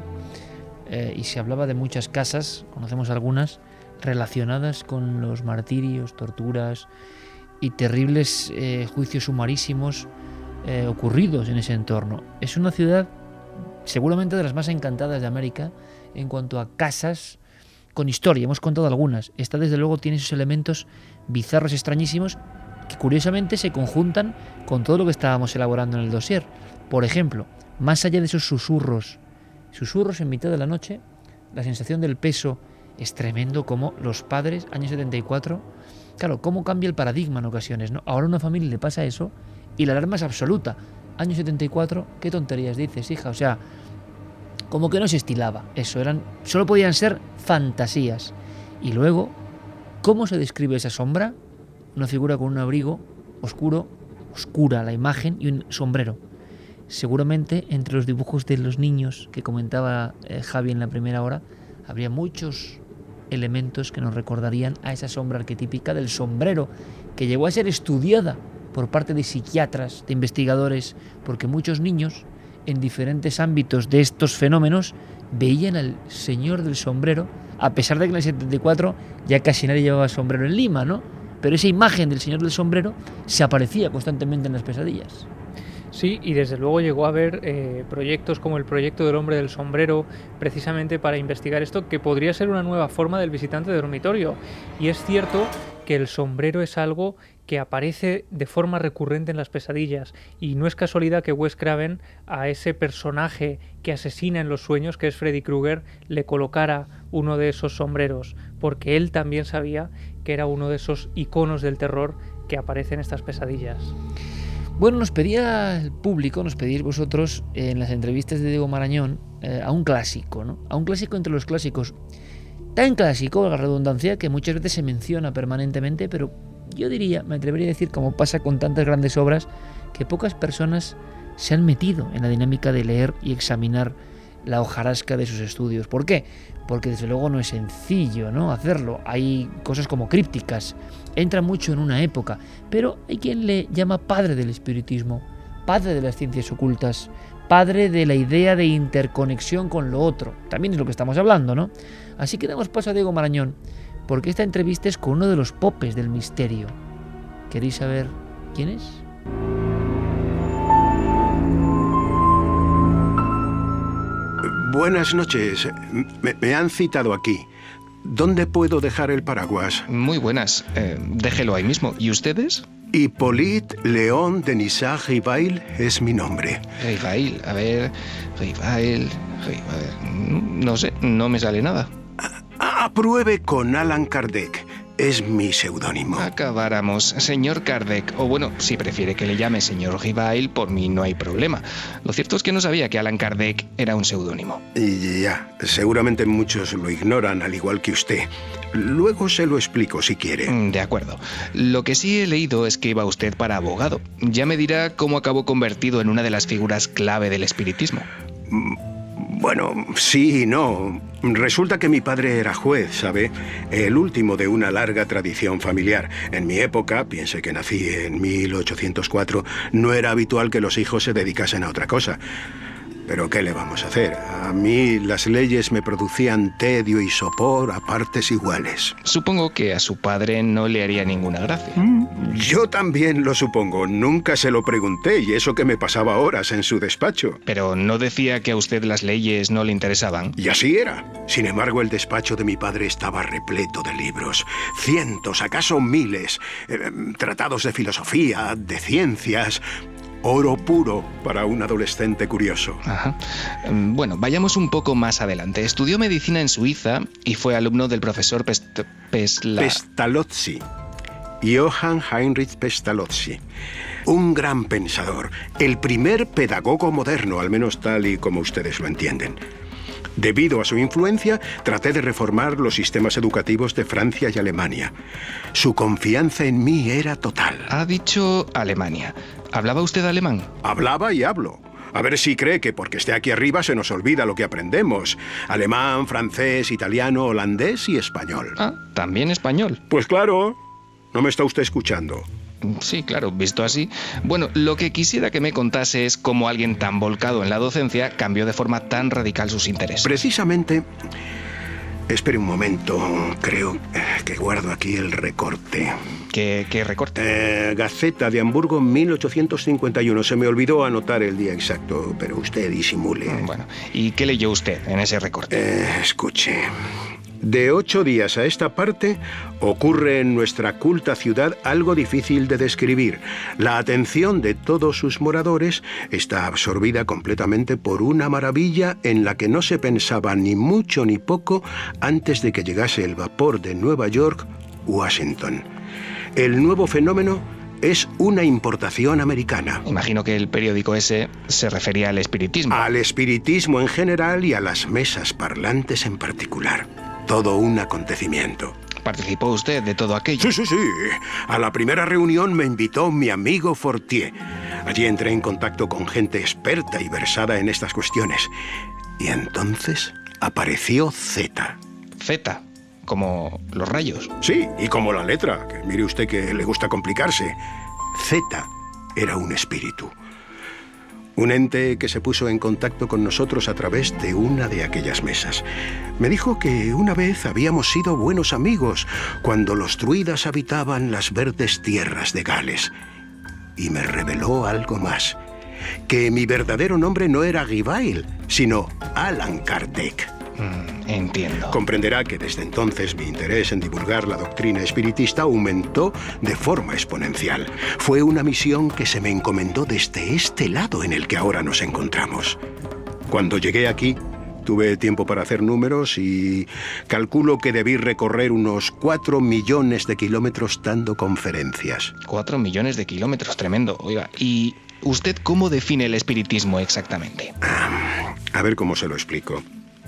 eh, y se hablaba de muchas casas, conocemos algunas, relacionadas con los martirios, torturas y terribles eh, juicios sumarísimos eh, ocurridos en ese entorno. Es una ciudad seguramente de las más encantadas de América en cuanto a casas con historia. Hemos contado algunas. Esta, desde luego, tiene esos elementos bizarros, extrañísimos, que curiosamente se conjuntan con todo lo que estábamos elaborando en el dossier. Por ejemplo, más allá de esos susurros, susurros en mitad de la noche, la sensación del peso es tremendo, como los padres, año setenta y cuatro, claro, cómo cambia el paradigma en ocasiones, ¿no? Ahora a una familia le pasa eso y la alarma es absoluta. Año setenta y cuatro, ¿qué tonterías dices, hija? O sea, como que no se estilaba eso, eran, solo podían ser fantasías. Y luego, ¿cómo se describe esa sombra? Una figura con un abrigo oscuro, oscura la imagen, y un sombrero. Seguramente entre los dibujos de los niños que comentaba eh, Javi en la primera hora, habría muchos elementos que nos recordarían a esa sombra arquetípica del sombrero, que llegó a ser estudiada por parte de psiquiatras, de investigadores, porque muchos niños en diferentes ámbitos de estos fenómenos veían al señor del sombrero, a pesar de que en el setenta y cuatro ya casi nadie llevaba sombrero en Lima, ¿no? Pero esa imagen del señor del sombrero se aparecía constantemente en las pesadillas. Sí, y desde luego llegó a haber eh, proyectos como el proyecto del hombre del sombrero, precisamente para investigar esto, que podría ser una nueva forma del visitante de dormitorio. Y es cierto que el sombrero es algo que aparece de forma recurrente en las pesadillas, y no es casualidad que Wes Craven a ese personaje que asesina en los sueños, que es Freddy Krueger, le colocara uno de esos sombreros, porque él también sabía que era uno de esos iconos del terror que aparece en estas pesadillas. Bueno, nos pedía el público, nos pedís vosotros eh, en las entrevistas de Diego Marañón eh, a un clásico, ¿no? A un clásico entre los clásicos. Tan clásico, la redundancia, que muchas veces se menciona permanentemente, pero yo diría, me atrevería a decir, como pasa con tantas grandes obras, que pocas personas se han metido en la dinámica de leer y examinar la hojarasca de sus estudios. ¿Por qué? Porque desde luego no es sencillo, ¿no?, hacerlo. Hay cosas como crípticas, entra mucho en una época, pero hay quien le llama padre del espiritismo, padre de las ciencias ocultas, padre de la idea de interconexión con lo otro. También es lo que estamos hablando, ¿no? Así que damos paso a Diego Marañón porque esta entrevista es con uno de los popes del misterio. ¿Queréis saber quién es? Buenas noches. Me, me han citado aquí. ¿Dónde puedo dejar el paraguas? Muy buenas. Eh, déjelo ahí mismo. ¿Y ustedes? Hippolyte Léon Denisard Rivail es mi nombre. Rivail, a ver... Rivail... Rivail... No sé, no me sale nada. A- apruebe con Allan Kardec. Es mi seudónimo. Acabáramos. Señor Kardec, o bueno, si prefiere que le llame señor Rivail, por mí no hay problema. Lo cierto es que no sabía que Allan Kardec era un seudónimo. Y ya, seguramente muchos lo ignoran, al igual que usted. Luego se lo explico si quiere. De acuerdo. Lo que sí he leído es que iba usted para abogado. Ya me dirá cómo acabó convertido en una de las figuras clave del espiritismo. Bueno, sí y no. Resulta que mi padre era juez, ¿sabe? El último de una larga tradición familiar. En mi época, piense que nací en mil ochocientos cuatro, no era habitual que los hijos se dedicasen a otra cosa. Pero ¿qué le vamos a hacer? A mí las leyes me producían tedio y sopor a partes iguales. Supongo que a su padre no le haría ninguna gracia. Yo también lo supongo. Nunca se lo pregunté y eso que me pasaba horas en su despacho. Pero ¿no decía que a usted las leyes no le interesaban? Y así era. Sin embargo, el despacho de mi padre estaba repleto de libros. Cientos, acaso miles. Eh, tratados de filosofía, de ciencias... Oro puro para un adolescente curioso. Ajá. Bueno, vayamos un poco más adelante. Estudió medicina en Suiza y fue alumno del profesor Pest Pesla... Pestalozzi. Johann Heinrich Pestalozzi. Un gran pensador. El primer pedagogo moderno, al menos tal y como ustedes lo entienden. Debido a su influencia, traté de reformar los sistemas educativos de Francia y Alemania. Su confianza en mí era total. Ha dicho Alemania. ¿Hablaba usted alemán? Hablaba y hablo. A ver si cree que porque esté aquí arriba se nos olvida lo que aprendemos. Alemán, francés, italiano, holandés y español. Ah, también español. Pues claro. ¿No me está usted escuchando? Sí, claro, visto así. Bueno, lo que quisiera que me contase es cómo alguien tan volcado en la docencia cambió de forma tan radical sus intereses. Precisamente... Espere un momento, creo que guardo aquí el recorte. ¿Qué, qué recorte? Eh, Gaceta de Hamburgo, mil ochocientos cincuenta y uno. Se me olvidó anotar el día exacto, pero usted disimule. Bueno, ¿y qué leyó usted en ese recorte? Eh, escuche... De ocho días a esta parte ocurre en nuestra culta ciudad algo difícil de describir. La atención de todos sus moradores está absorbida completamente por una maravilla en la que no se pensaba ni mucho ni poco antes de que llegase el vapor de Nueva York, Washington. El nuevo fenómeno es una importación americana. Imagino que el periódico ese se refería al espiritismo. Al espiritismo en general y a las mesas parlantes en particular. Todo un acontecimiento. ¿Participó usted de todo aquello? Sí, sí, sí. A la primera reunión me invitó mi amigo Fortier. Allí entré en contacto con gente experta y versada en estas cuestiones. Y entonces apareció Z. Z, como los rayos. Sí, y como la letra, que mire usted que le gusta complicarse. Z era un espíritu. Un ente que se puso en contacto con nosotros a través de una de aquellas mesas. Me dijo que una vez habíamos sido buenos amigos cuando los druidas habitaban las verdes tierras de Gales. Y me reveló algo más. Que mi verdadero nombre no era Rivail, sino Allan Kardec. Mm, entiendo. Comprenderá que desde entonces mi interés en divulgar la doctrina espiritista aumentó de forma exponencial. Fue una misión que se me encomendó desde este lado en el que ahora nos encontramos. Cuando llegué aquí, tuve tiempo para hacer números y calculo que debí recorrer unos cuatro millones de kilómetros dando conferencias. Cuatro millones de kilómetros, tremendo. Oiga, ¿y usted cómo define el espiritismo exactamente? Ah, a ver cómo se lo explico.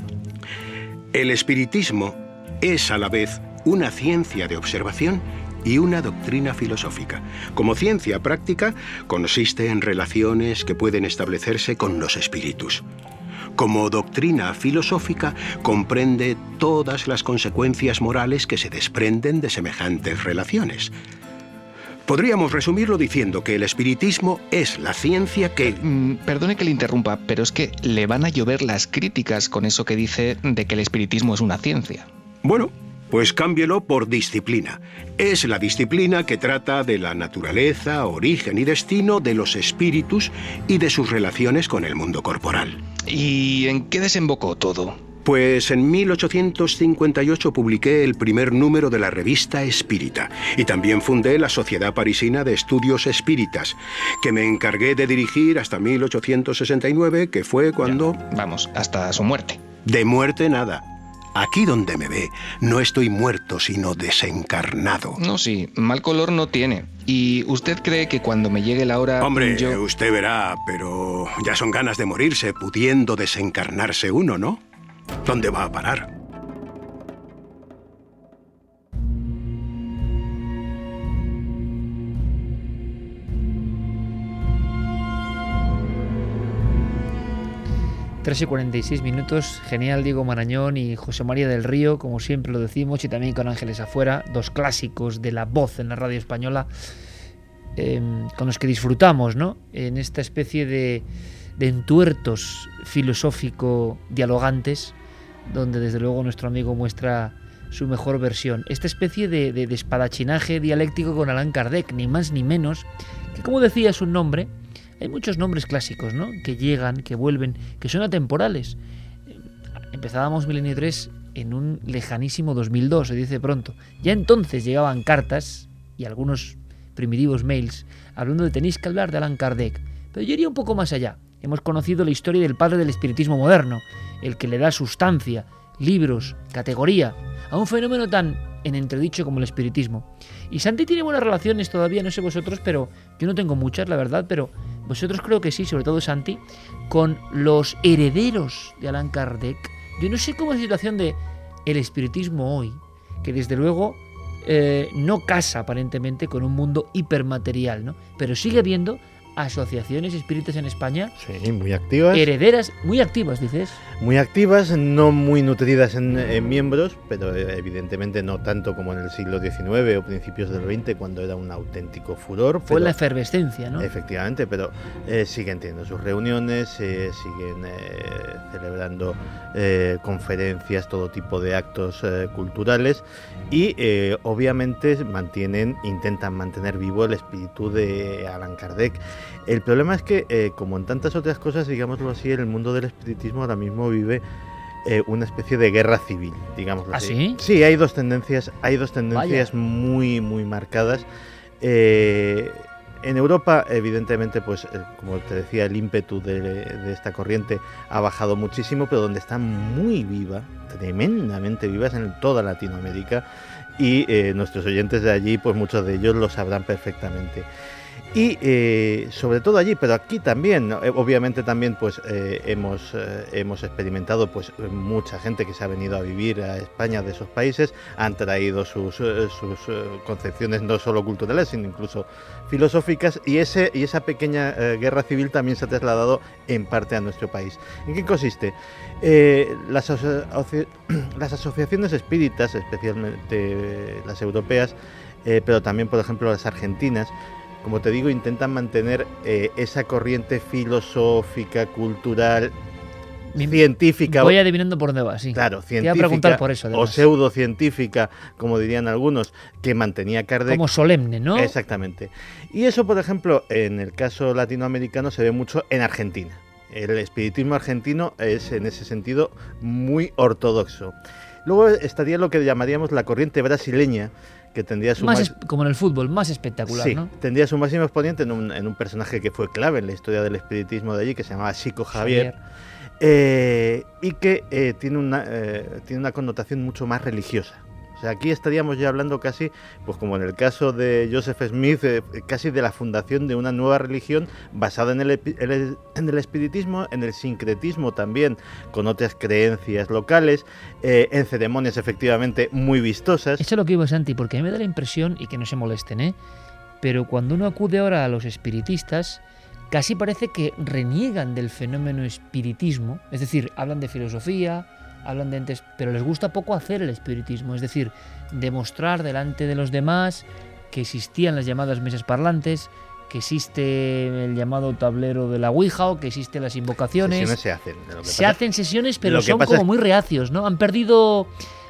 El espiritismo es a la vez una ciencia de observación y una doctrina filosófica. Como ciencia práctica, consiste en relaciones que pueden establecerse con los espíritus. Como doctrina filosófica, comprende todas las consecuencias morales que se desprenden de semejantes relaciones. Podríamos resumirlo diciendo que el espiritismo es la ciencia que... Mm, perdone que le interrumpa, pero es que le van a llover las críticas con eso que dice de que el espiritismo es una ciencia. Bueno, Pues cámbielo por disciplina. Es la disciplina que trata de la naturaleza, origen y destino de los espíritus y de sus relaciones con el mundo corporal. ¿Y en qué desembocó todo? Pues en mil ochocientos cincuenta y ocho publiqué el primer número de la revista Espírita y también fundé la Sociedad Parisina de Estudios Espíritas, que me encargué de dirigir hasta mil ochocientos sesenta y nueve, que fue cuando... Ya, vamos, hasta su muerte. De muerte nada. Aquí donde me ve, no estoy muerto, sino desencarnado. No, sí, mal color no tiene. ¿Y usted cree que cuando me llegue la hora... Hombre, yo... usted verá, pero ya son ganas de morirse pudiendo desencarnarse uno, ¿no? ¿Dónde va a parar? tres y cuarenta y seis minutos, genial Diego Marañón y José María del Río, como siempre lo decimos, y también con Ángeles Afuera, dos clásicos de la voz en la radio española, eh, con los que disfrutamos, ¿no? En esta especie de, de entuertos filosófico-dialogantes, donde desde luego nuestro amigo muestra su mejor versión. Esta especie de, de, de espadachinaje dialéctico con Allan Kardec, ni más ni menos, que como decía es un nombre... Hay muchos nombres clásicos, ¿no?, que llegan, que vuelven, que son atemporales. Empezábamos Milenio tres en un lejanísimo dos mil dos, se dice pronto. Ya entonces llegaban cartas y algunos primitivos mails hablando de tenéis que hablar de Allan Kardec. Pero yo iría un poco más allá. Hemos conocido la historia del padre del espiritismo moderno, el que le da sustancia, libros, categoría a un fenómeno tan en entredicho como el espiritismo. Y Santi tiene buenas relaciones todavía, no sé vosotros, pero yo no tengo muchas, la verdad, pero vosotros creo que sí, sobre todo Santi, con los herederos de Allan Kardec. Yo no sé cómo es la situación de el espiritismo hoy, que desde luego eh, no casa aparentemente con un mundo hipermaterial, ¿no? Pero sigue habiendo asociaciones espíritas en España. Sí, muy activas. Herederas, muy activas, dices. Muy activas, no muy nutridas en, en miembros, pero evidentemente no tanto como en el siglo diecinueve o principios del veinte, cuando era un auténtico furor. Fue la efervescencia, ¿no? Efectivamente, pero eh, siguen teniendo sus reuniones, eh, siguen eh, celebrando eh, conferencias, todo tipo de actos eh, culturales y eh, obviamente mantienen, intentan mantener vivo el espíritu de Allan Kardec. El problema es que, eh, como en tantas otras cosas, digámoslo así, el mundo del espiritismo ahora mismo vive eh, una especie de guerra civil, digámoslo ¿Ah, así. sí? Sí, hay dos tendencias, hay dos tendencias Vaya. muy, muy marcadas. Eh, en Europa, evidentemente, pues, eh, como te decía, el ímpetu de, de esta corriente ha bajado muchísimo, pero donde está muy viva, tremendamente viva, es en toda Latinoamérica, y eh, nuestros oyentes de allí, pues muchos de ellos lo sabrán perfectamente. Y eh, sobre todo allí, pero aquí también, ¿no? Obviamente también pues eh, hemos, eh, hemos experimentado pues mucha gente que se ha venido a vivir a España de esos países, han traído sus, eh, sus eh, concepciones no solo culturales, sino incluso filosóficas, y, ese, y esa pequeña eh, guerra civil también se ha trasladado en parte a nuestro país. ¿En qué consiste? Eh, las, aso- las asociaciones espíritas, especialmente las europeas, eh, pero también por ejemplo las argentinas, como te digo, intentan mantener eh, esa corriente filosófica, cultural, Mi, científica. Voy adivinando por dónde va, sí. Claro, científica. Te iba a preguntar por eso, o pseudocientífica, como dirían algunos, que mantenía Kardec. Como solemne, ¿no? Exactamente. Y eso, por ejemplo, en el caso latinoamericano se ve mucho en Argentina. El espiritismo argentino es, en ese sentido, muy ortodoxo. Luego estaría lo que llamaríamos la corriente brasileña, que tendría su más más... es, como en el fútbol, más espectacular, sí, ¿no? tendría su máximo exponente en un, en un personaje que fue clave en la historia del espiritismo de allí, que se llamaba Chico Javier, Javier. Eh, y que eh, tiene, una, eh, tiene una connotación mucho más religiosa. O sea, aquí estaríamos ya hablando casi, pues como en el caso de Joseph Smith, eh, casi de la fundación de una nueva religión basada en el, el, en el espiritismo, en el sincretismo también, con otras creencias locales, eh, en ceremonias efectivamente muy vistosas. Eso es lo que iba, Santi, porque a mí me da la impresión, y que no se molesten, ¿eh? pero cuando uno acude ahora a los espiritistas, casi parece que reniegan del fenómeno espiritismo, es decir, hablan de filosofía, hablan de entes, pero les gusta poco hacer el espiritismo, es decir, demostrar delante de los demás que existían las llamadas mesas parlantes, que existe el llamado tablero de la Ouija o que existen las invocaciones. Sesiones se hacen. Se hacen sesiones, pero son como es... muy reacios, ¿no? Han perdido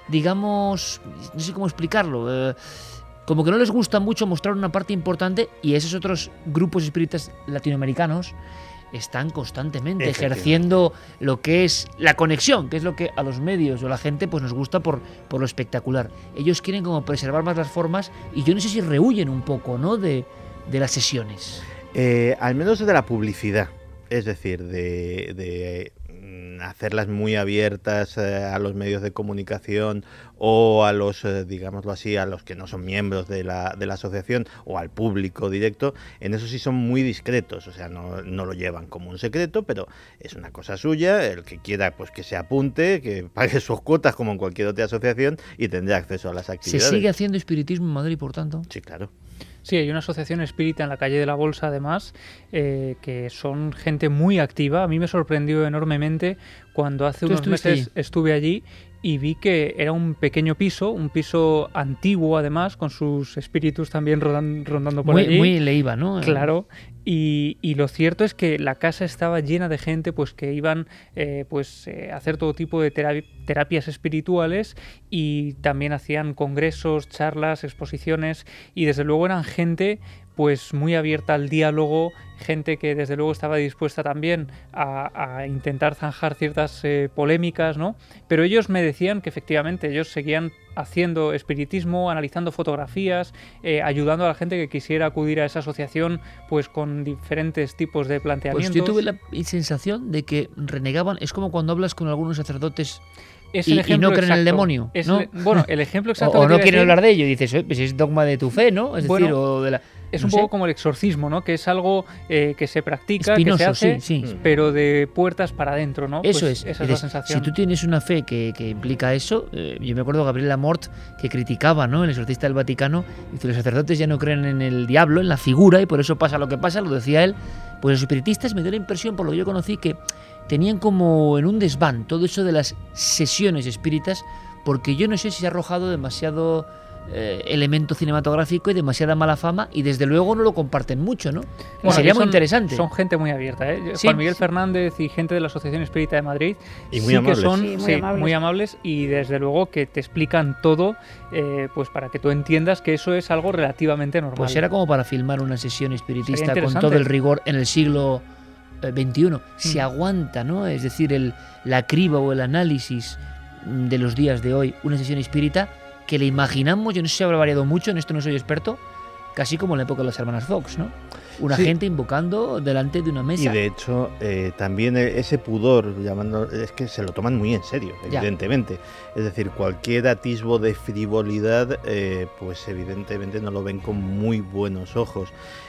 digamos, no sé cómo explicarlo, eh, como que no les gusta mucho mostrar una parte importante, y esos otros grupos espíritas latinoamericanos están constantemente ejerciendo lo que es la conexión, que es lo que a los medios o a la gente pues nos gusta por, por lo espectacular. Ellos quieren como preservar más las formas, y yo no sé si rehuyen un poco, ¿no?, de, de las sesiones. Eh, al menos de la publicidad, es decir, de, de hacerlas muy abiertas eh, a los medios de comunicación o a los, eh, digámoslo así, a los que no son miembros de la, de la asociación, o al público directo. En eso sí son muy discretos, o sea, no, no lo llevan como un secreto, pero es una cosa suya. El que quiera, pues que se apunte, que pague sus cuotas como en cualquier otra asociación, y tendrá acceso a las actividades. ¿Se sigue haciendo espiritismo en Madrid, por tanto? Sí, claro. Sí, hay una asociación espírita en la calle de la Bolsa, además, eh, que son gente muy activa. A mí me sorprendió enormemente cuando hace unos meses allí? estuve allí y vi que era un pequeño piso, un piso antiguo además, con sus espíritus también rodan, rondando por muy, allí. Muy le iba, ¿no? Claro. Y, y lo cierto es que la casa estaba llena de gente pues que iban eh, pues eh, a hacer todo tipo de terapi- terapias espirituales, y también hacían congresos, charlas, exposiciones, y desde luego eran gente pues muy abierta al diálogo, gente que desde luego estaba dispuesta también a, a intentar zanjar ciertas eh, polémicas, ¿no? Pero ellos me decían que efectivamente ellos seguían haciendo espiritismo, analizando fotografías, eh, ayudando a la gente que quisiera acudir a esa asociación pues con diferentes tipos de planteamientos. Pues yo tuve la sensación de que renegaban, es como cuando hablas con algunos sacerdotes Es y, el y ejemplo no creen exacto. en el demonio, Es ¿no? el, bueno, el ejemplo exacto. o, que o no quieren decir, hablar de ello, y dices, pues es dogma de tu fe, ¿no? Es bueno, decir, o de la... Es no un sé. poco como el exorcismo, ¿no? Que es algo eh, que se practica, Espinoso, que se hace, sí, sí. pero de puertas para adentro, ¿no? Eso Pues es. Esa es Dices, la sensación. Si tú tienes una fe que, que implica eso, eh, yo me acuerdo de Gabriel Lamort, que criticaba, ¿no?, el exorcista del Vaticano, y que los sacerdotes ya no creen en el diablo, en la figura, y por eso pasa lo que pasa, lo decía él. Pues los espiritistas, me dio la impresión, por lo que yo conocí, que tenían como en un desván todo eso de las sesiones espíritas, porque yo no sé si se ha arrojado demasiado eh, elemento cinematográfico y demasiada mala fama, y desde luego no lo comparten mucho, ¿no? Bueno, sería son, muy interesante. Son gente muy abierta, ¿eh? Sí, Juan Miguel sí. Fernández y gente de la Asociación Espírita de Madrid Y muy sí amables. que son Sí, muy sí, amables. muy amables, y desde luego que te explican todo, eh, pues para que tú entiendas que eso es algo relativamente normal. Pues era como para filmar una sesión espiritista Sería con interesante. todo el rigor en el siglo eh, veintiuno. Se Mm. aguanta, ¿no? Es decir, el, la criba o el análisis mm, de los días de hoy, una sesión espírita que le imaginamos, yo no sé si habrá variado mucho, en esto no soy experto, casi como en la época de las hermanas Fox, ¿no? Una Sí. gente invocando delante de una Y mesa. de hecho, eh, también e- ese pudor, llamando, es que se lo toman muy en serio, Ya. evidentemente. Es decir, cualquier atisbo de frivolidad, eh, pues evidentemente no lo ven con muy buenos ojos.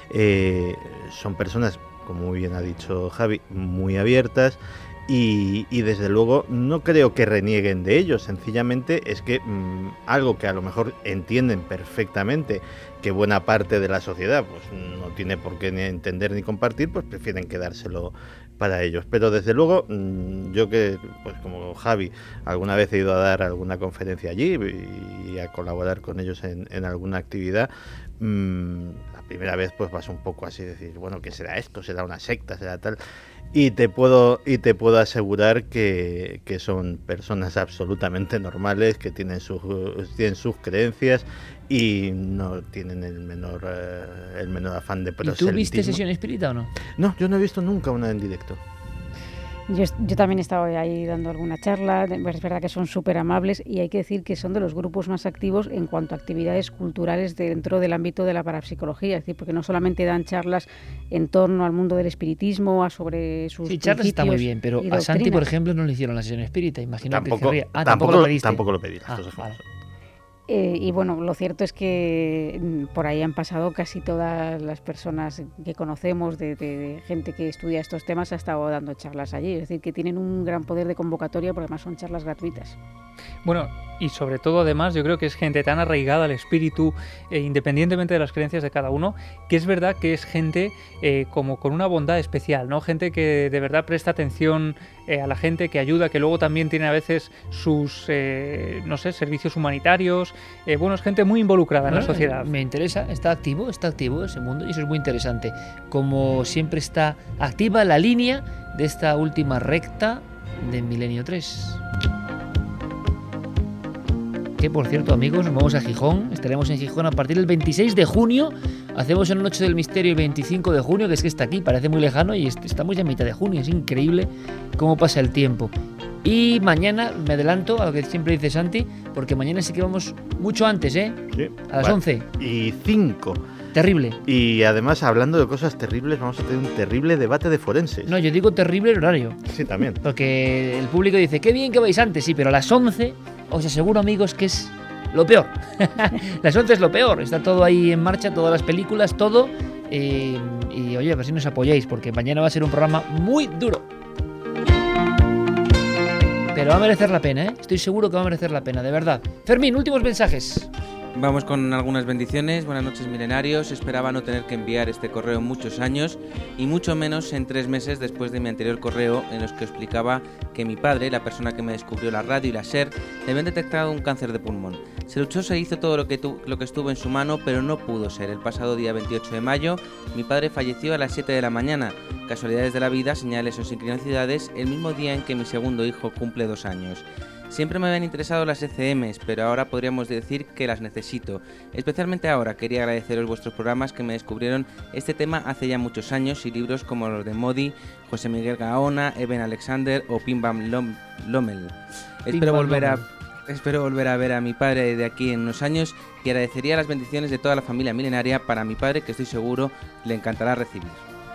Eh, son personas, como muy bien ha dicho Javi, muy abiertas. Y, y desde luego no creo que renieguen de ello, sencillamente es que mmm, algo que a lo mejor entienden perfectamente que buena parte de la sociedad pues no tiene por qué ni entender ni compartir, pues prefieren quedárselo para ellos. Pero desde luego mmm, yo que, pues como Javi, alguna vez he ido a dar alguna conferencia allí y a colaborar con ellos en, en alguna actividad, mmm, la primera vez pues vas un poco así, decir, bueno, ¿qué será esto? ¿Será una secta? ¿Será tal? Y te puedo y te puedo asegurar que, que son personas absolutamente normales, que tienen sus tienen sus creencias y no tienen el menor eh, el menor afán de ¿Y proselitismo. tú viste sesión espírita o no? No, yo no he visto nunca una en directo. Yo, yo también he estado ahí dando alguna charla, es verdad que son súper amables, y hay que decir que son de los grupos más activos en cuanto a actividades culturales dentro del ámbito de la parapsicología, es decir, porque no solamente dan charlas en torno al mundo del espiritismo, a sobre sus Sí, charlas está muy bien, pero y a Santi, por doctrinas. ejemplo, no le hicieron la sesión espírita, imagino que Tampoco, querría. Ah, tampoco, lo pediste. tampoco lo pedí. las Ah, cosas como vale. son. Eh, y bueno, lo cierto es que mm, por ahí han pasado casi todas las personas que conocemos, de, de- de gente que estudia estos temas, ha estado dando charlas allí. Es decir, que tienen un gran poder de convocatoria porque además son charlas gratuitas. Bueno, y sobre todo además yo creo que es gente tan arraigada al espíritu, eh, independientemente de las creencias de cada uno, que es verdad que es gente eh, como con una bondad especial, ¿no? Gente que de verdad presta atención eh, a la gente, que ayuda, que luego también tiene a veces sus, eh, no sé, servicios humanitarios. Eh, bueno, es gente muy involucrada en la Ah, sociedad. Me interesa, está activo, está activo ese mundo y eso es muy interesante. Como siempre está activa la línea de esta última recta de Milenio tres. que por cierto, amigos, nos vamos a Gijón. Estaremos en Gijón a partir del veintiséis de junio. Hacemos una noche del misterio el veinticinco de junio, que es que está aquí, parece muy lejano y estamos ya en mitad de junio. Es increíble cómo pasa el tiempo. Y mañana, me adelanto a lo que siempre dice Santi, porque mañana sí que vamos mucho antes, ¿eh? Sí. A las Vale. once. Y cinco. Terrible. Y además, hablando de cosas terribles, vamos a tener un terrible debate de forenses. No, yo digo terrible el horario. Sí, también. Porque el público dice, qué bien que vais antes, sí, pero a las once, os aseguro, amigos, que es lo peor. Las once es lo peor. Está todo ahí en marcha, todas las películas, todo. Eh, y oye, a ver si nos apoyáis, porque mañana va a ser un programa muy duro. Pero va a merecer la pena, ¿eh? Estoy seguro que va a merecer la pena, de verdad. Fermín, últimos mensajes. Vamos con algunas bendiciones. Buenas noches, milenarios. Esperaba no tener que enviar este correo muchos años y mucho menos en tres meses después de mi anterior correo en los que explicaba que mi padre, la persona que me descubrió la radio y la SER, le habían detectado un cáncer de pulmón. Se luchó, se hizo todo lo que, tu, lo que estuvo en su mano, pero no pudo ser. El pasado día veintiocho de mayo, mi padre falleció a las siete de la mañana. Casualidades de la vida, señales o sincronicidades, el mismo día en que mi segundo hijo cumple dos años. Siempre me habían interesado las E C Ms, pero ahora podríamos decir que las necesito. Especialmente ahora quería agradeceros vuestros programas que me descubrieron este tema hace ya muchos años y libros como los de Modi, José Miguel Gaona, Eben Alexander o Pim Bam Lom- Lommel. Espero volver a... Espero volver a ver a mi padre de aquí en unos años y agradecería las bendiciones de toda la familia milenaria para mi padre, que estoy seguro le encantará recibir.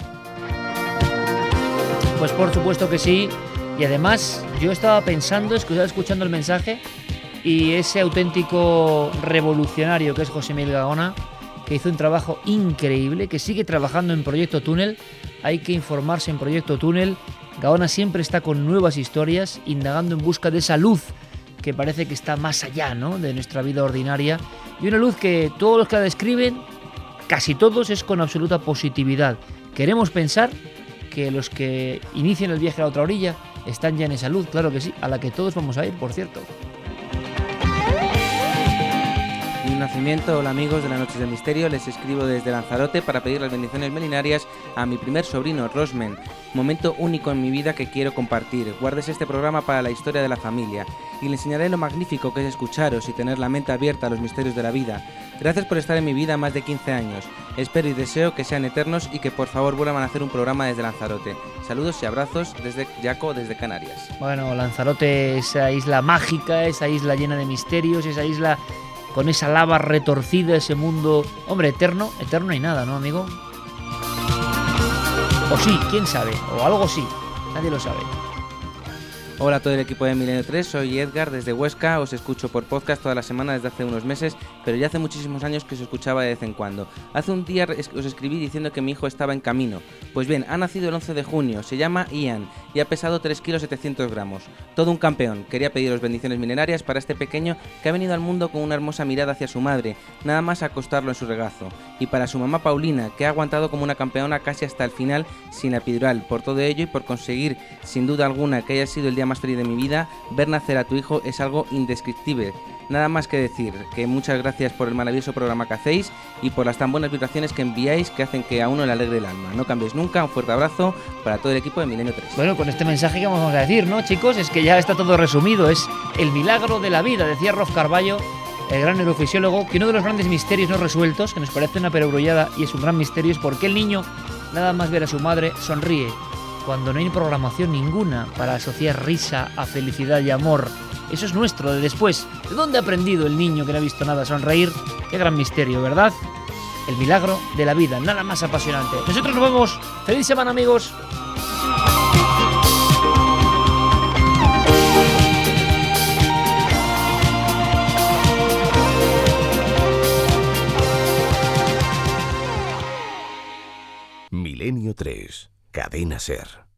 Pues por supuesto que sí. Y además, yo estaba pensando, estaba escuchando el mensaje, y ese auténtico revolucionario que es José Miguel Gaona, que hizo un trabajo increíble, que sigue trabajando en Proyecto Túnel. Hay que informarse en Proyecto Túnel. Gaona siempre está con nuevas historias, indagando en busca de esa luz que parece que está más allá, ¿no?, de nuestra vida ordinaria, y una luz que todos los que la describen, casi todos, es con absoluta positividad. Queremos pensar que los que inician el viaje a la otra orilla están ya en esa luz, claro que sí, a la que todos vamos a ir, por cierto. Mi nacimiento, hola amigos de las Noches del Misterio, les escribo desde Lanzarote para pedir las bendiciones milenarias a mi primer sobrino, Rosmen. Momento único en mi vida que quiero compartir. Guardes este programa para la historia de la familia y le enseñaré lo magnífico que es escucharos y tener la mente abierta a los misterios de la vida. Gracias por estar en mi vida más de quince años. Espero y deseo que sean eternos y que por favor vuelvan a hacer un programa desde Lanzarote. Saludos y abrazos desde Yaco, desde Canarias. Bueno, Lanzarote, esa isla mágica, esa isla llena de misterios, esa isla con esa lava retorcida, ese mundo, hombre, eterno, eterno y nada, ¿no, amigo? O sí, quién sabe, o algo sí, nadie lo sabe. Hola a todo el equipo de Milenio tres, soy Edgar desde Huesca, os escucho por podcast toda la semana desde hace unos meses, pero ya hace muchísimos años que os escuchaba de vez en cuando. Hace un día os escribí diciendo que mi hijo estaba en camino. Pues bien, ha nacido el once de junio, se llama Ian y ha pesado tres kilos setecientos gramos. Todo un campeón. Quería pediros bendiciones milenarias para este pequeño que ha venido al mundo con una hermosa mirada hacia su madre, nada más acostarlo en su regazo. Y para su mamá Paulina, que ha aguantado como una campeona casi hasta el final sin la epidural. Por todo ello y por conseguir, sin duda alguna, que haya sido el día más feliz de mi vida, ver nacer a tu hijo es algo indescriptible. Nada más que decir, que muchas gracias por el maravilloso programa que hacéis y por las tan buenas vibraciones que enviáis que hacen que a uno le alegre el alma. No cambiéis nunca, un fuerte abrazo para todo el equipo de Milenio tres. Bueno, con este mensaje que vamos a decir, ¿no, chicos? Es que ya está todo resumido, es el milagro de la vida, decía Rolf Carballo, el gran neurofisiólogo, que uno de los grandes misterios no resueltos, que nos parece una perogrullada y es un gran misterio, es por qué el niño, nada más ver a su madre, sonríe, cuando no hay programación ninguna para asociar risa a felicidad y amor. Eso es nuestro, de después. ¿De dónde ha aprendido el niño que no ha visto nada sonreír? Qué gran misterio, ¿verdad? El milagro de la vida, nada más apasionante. Nosotros nos vemos. ¡Feliz semana, amigos! Milenio tres, Cadena SER.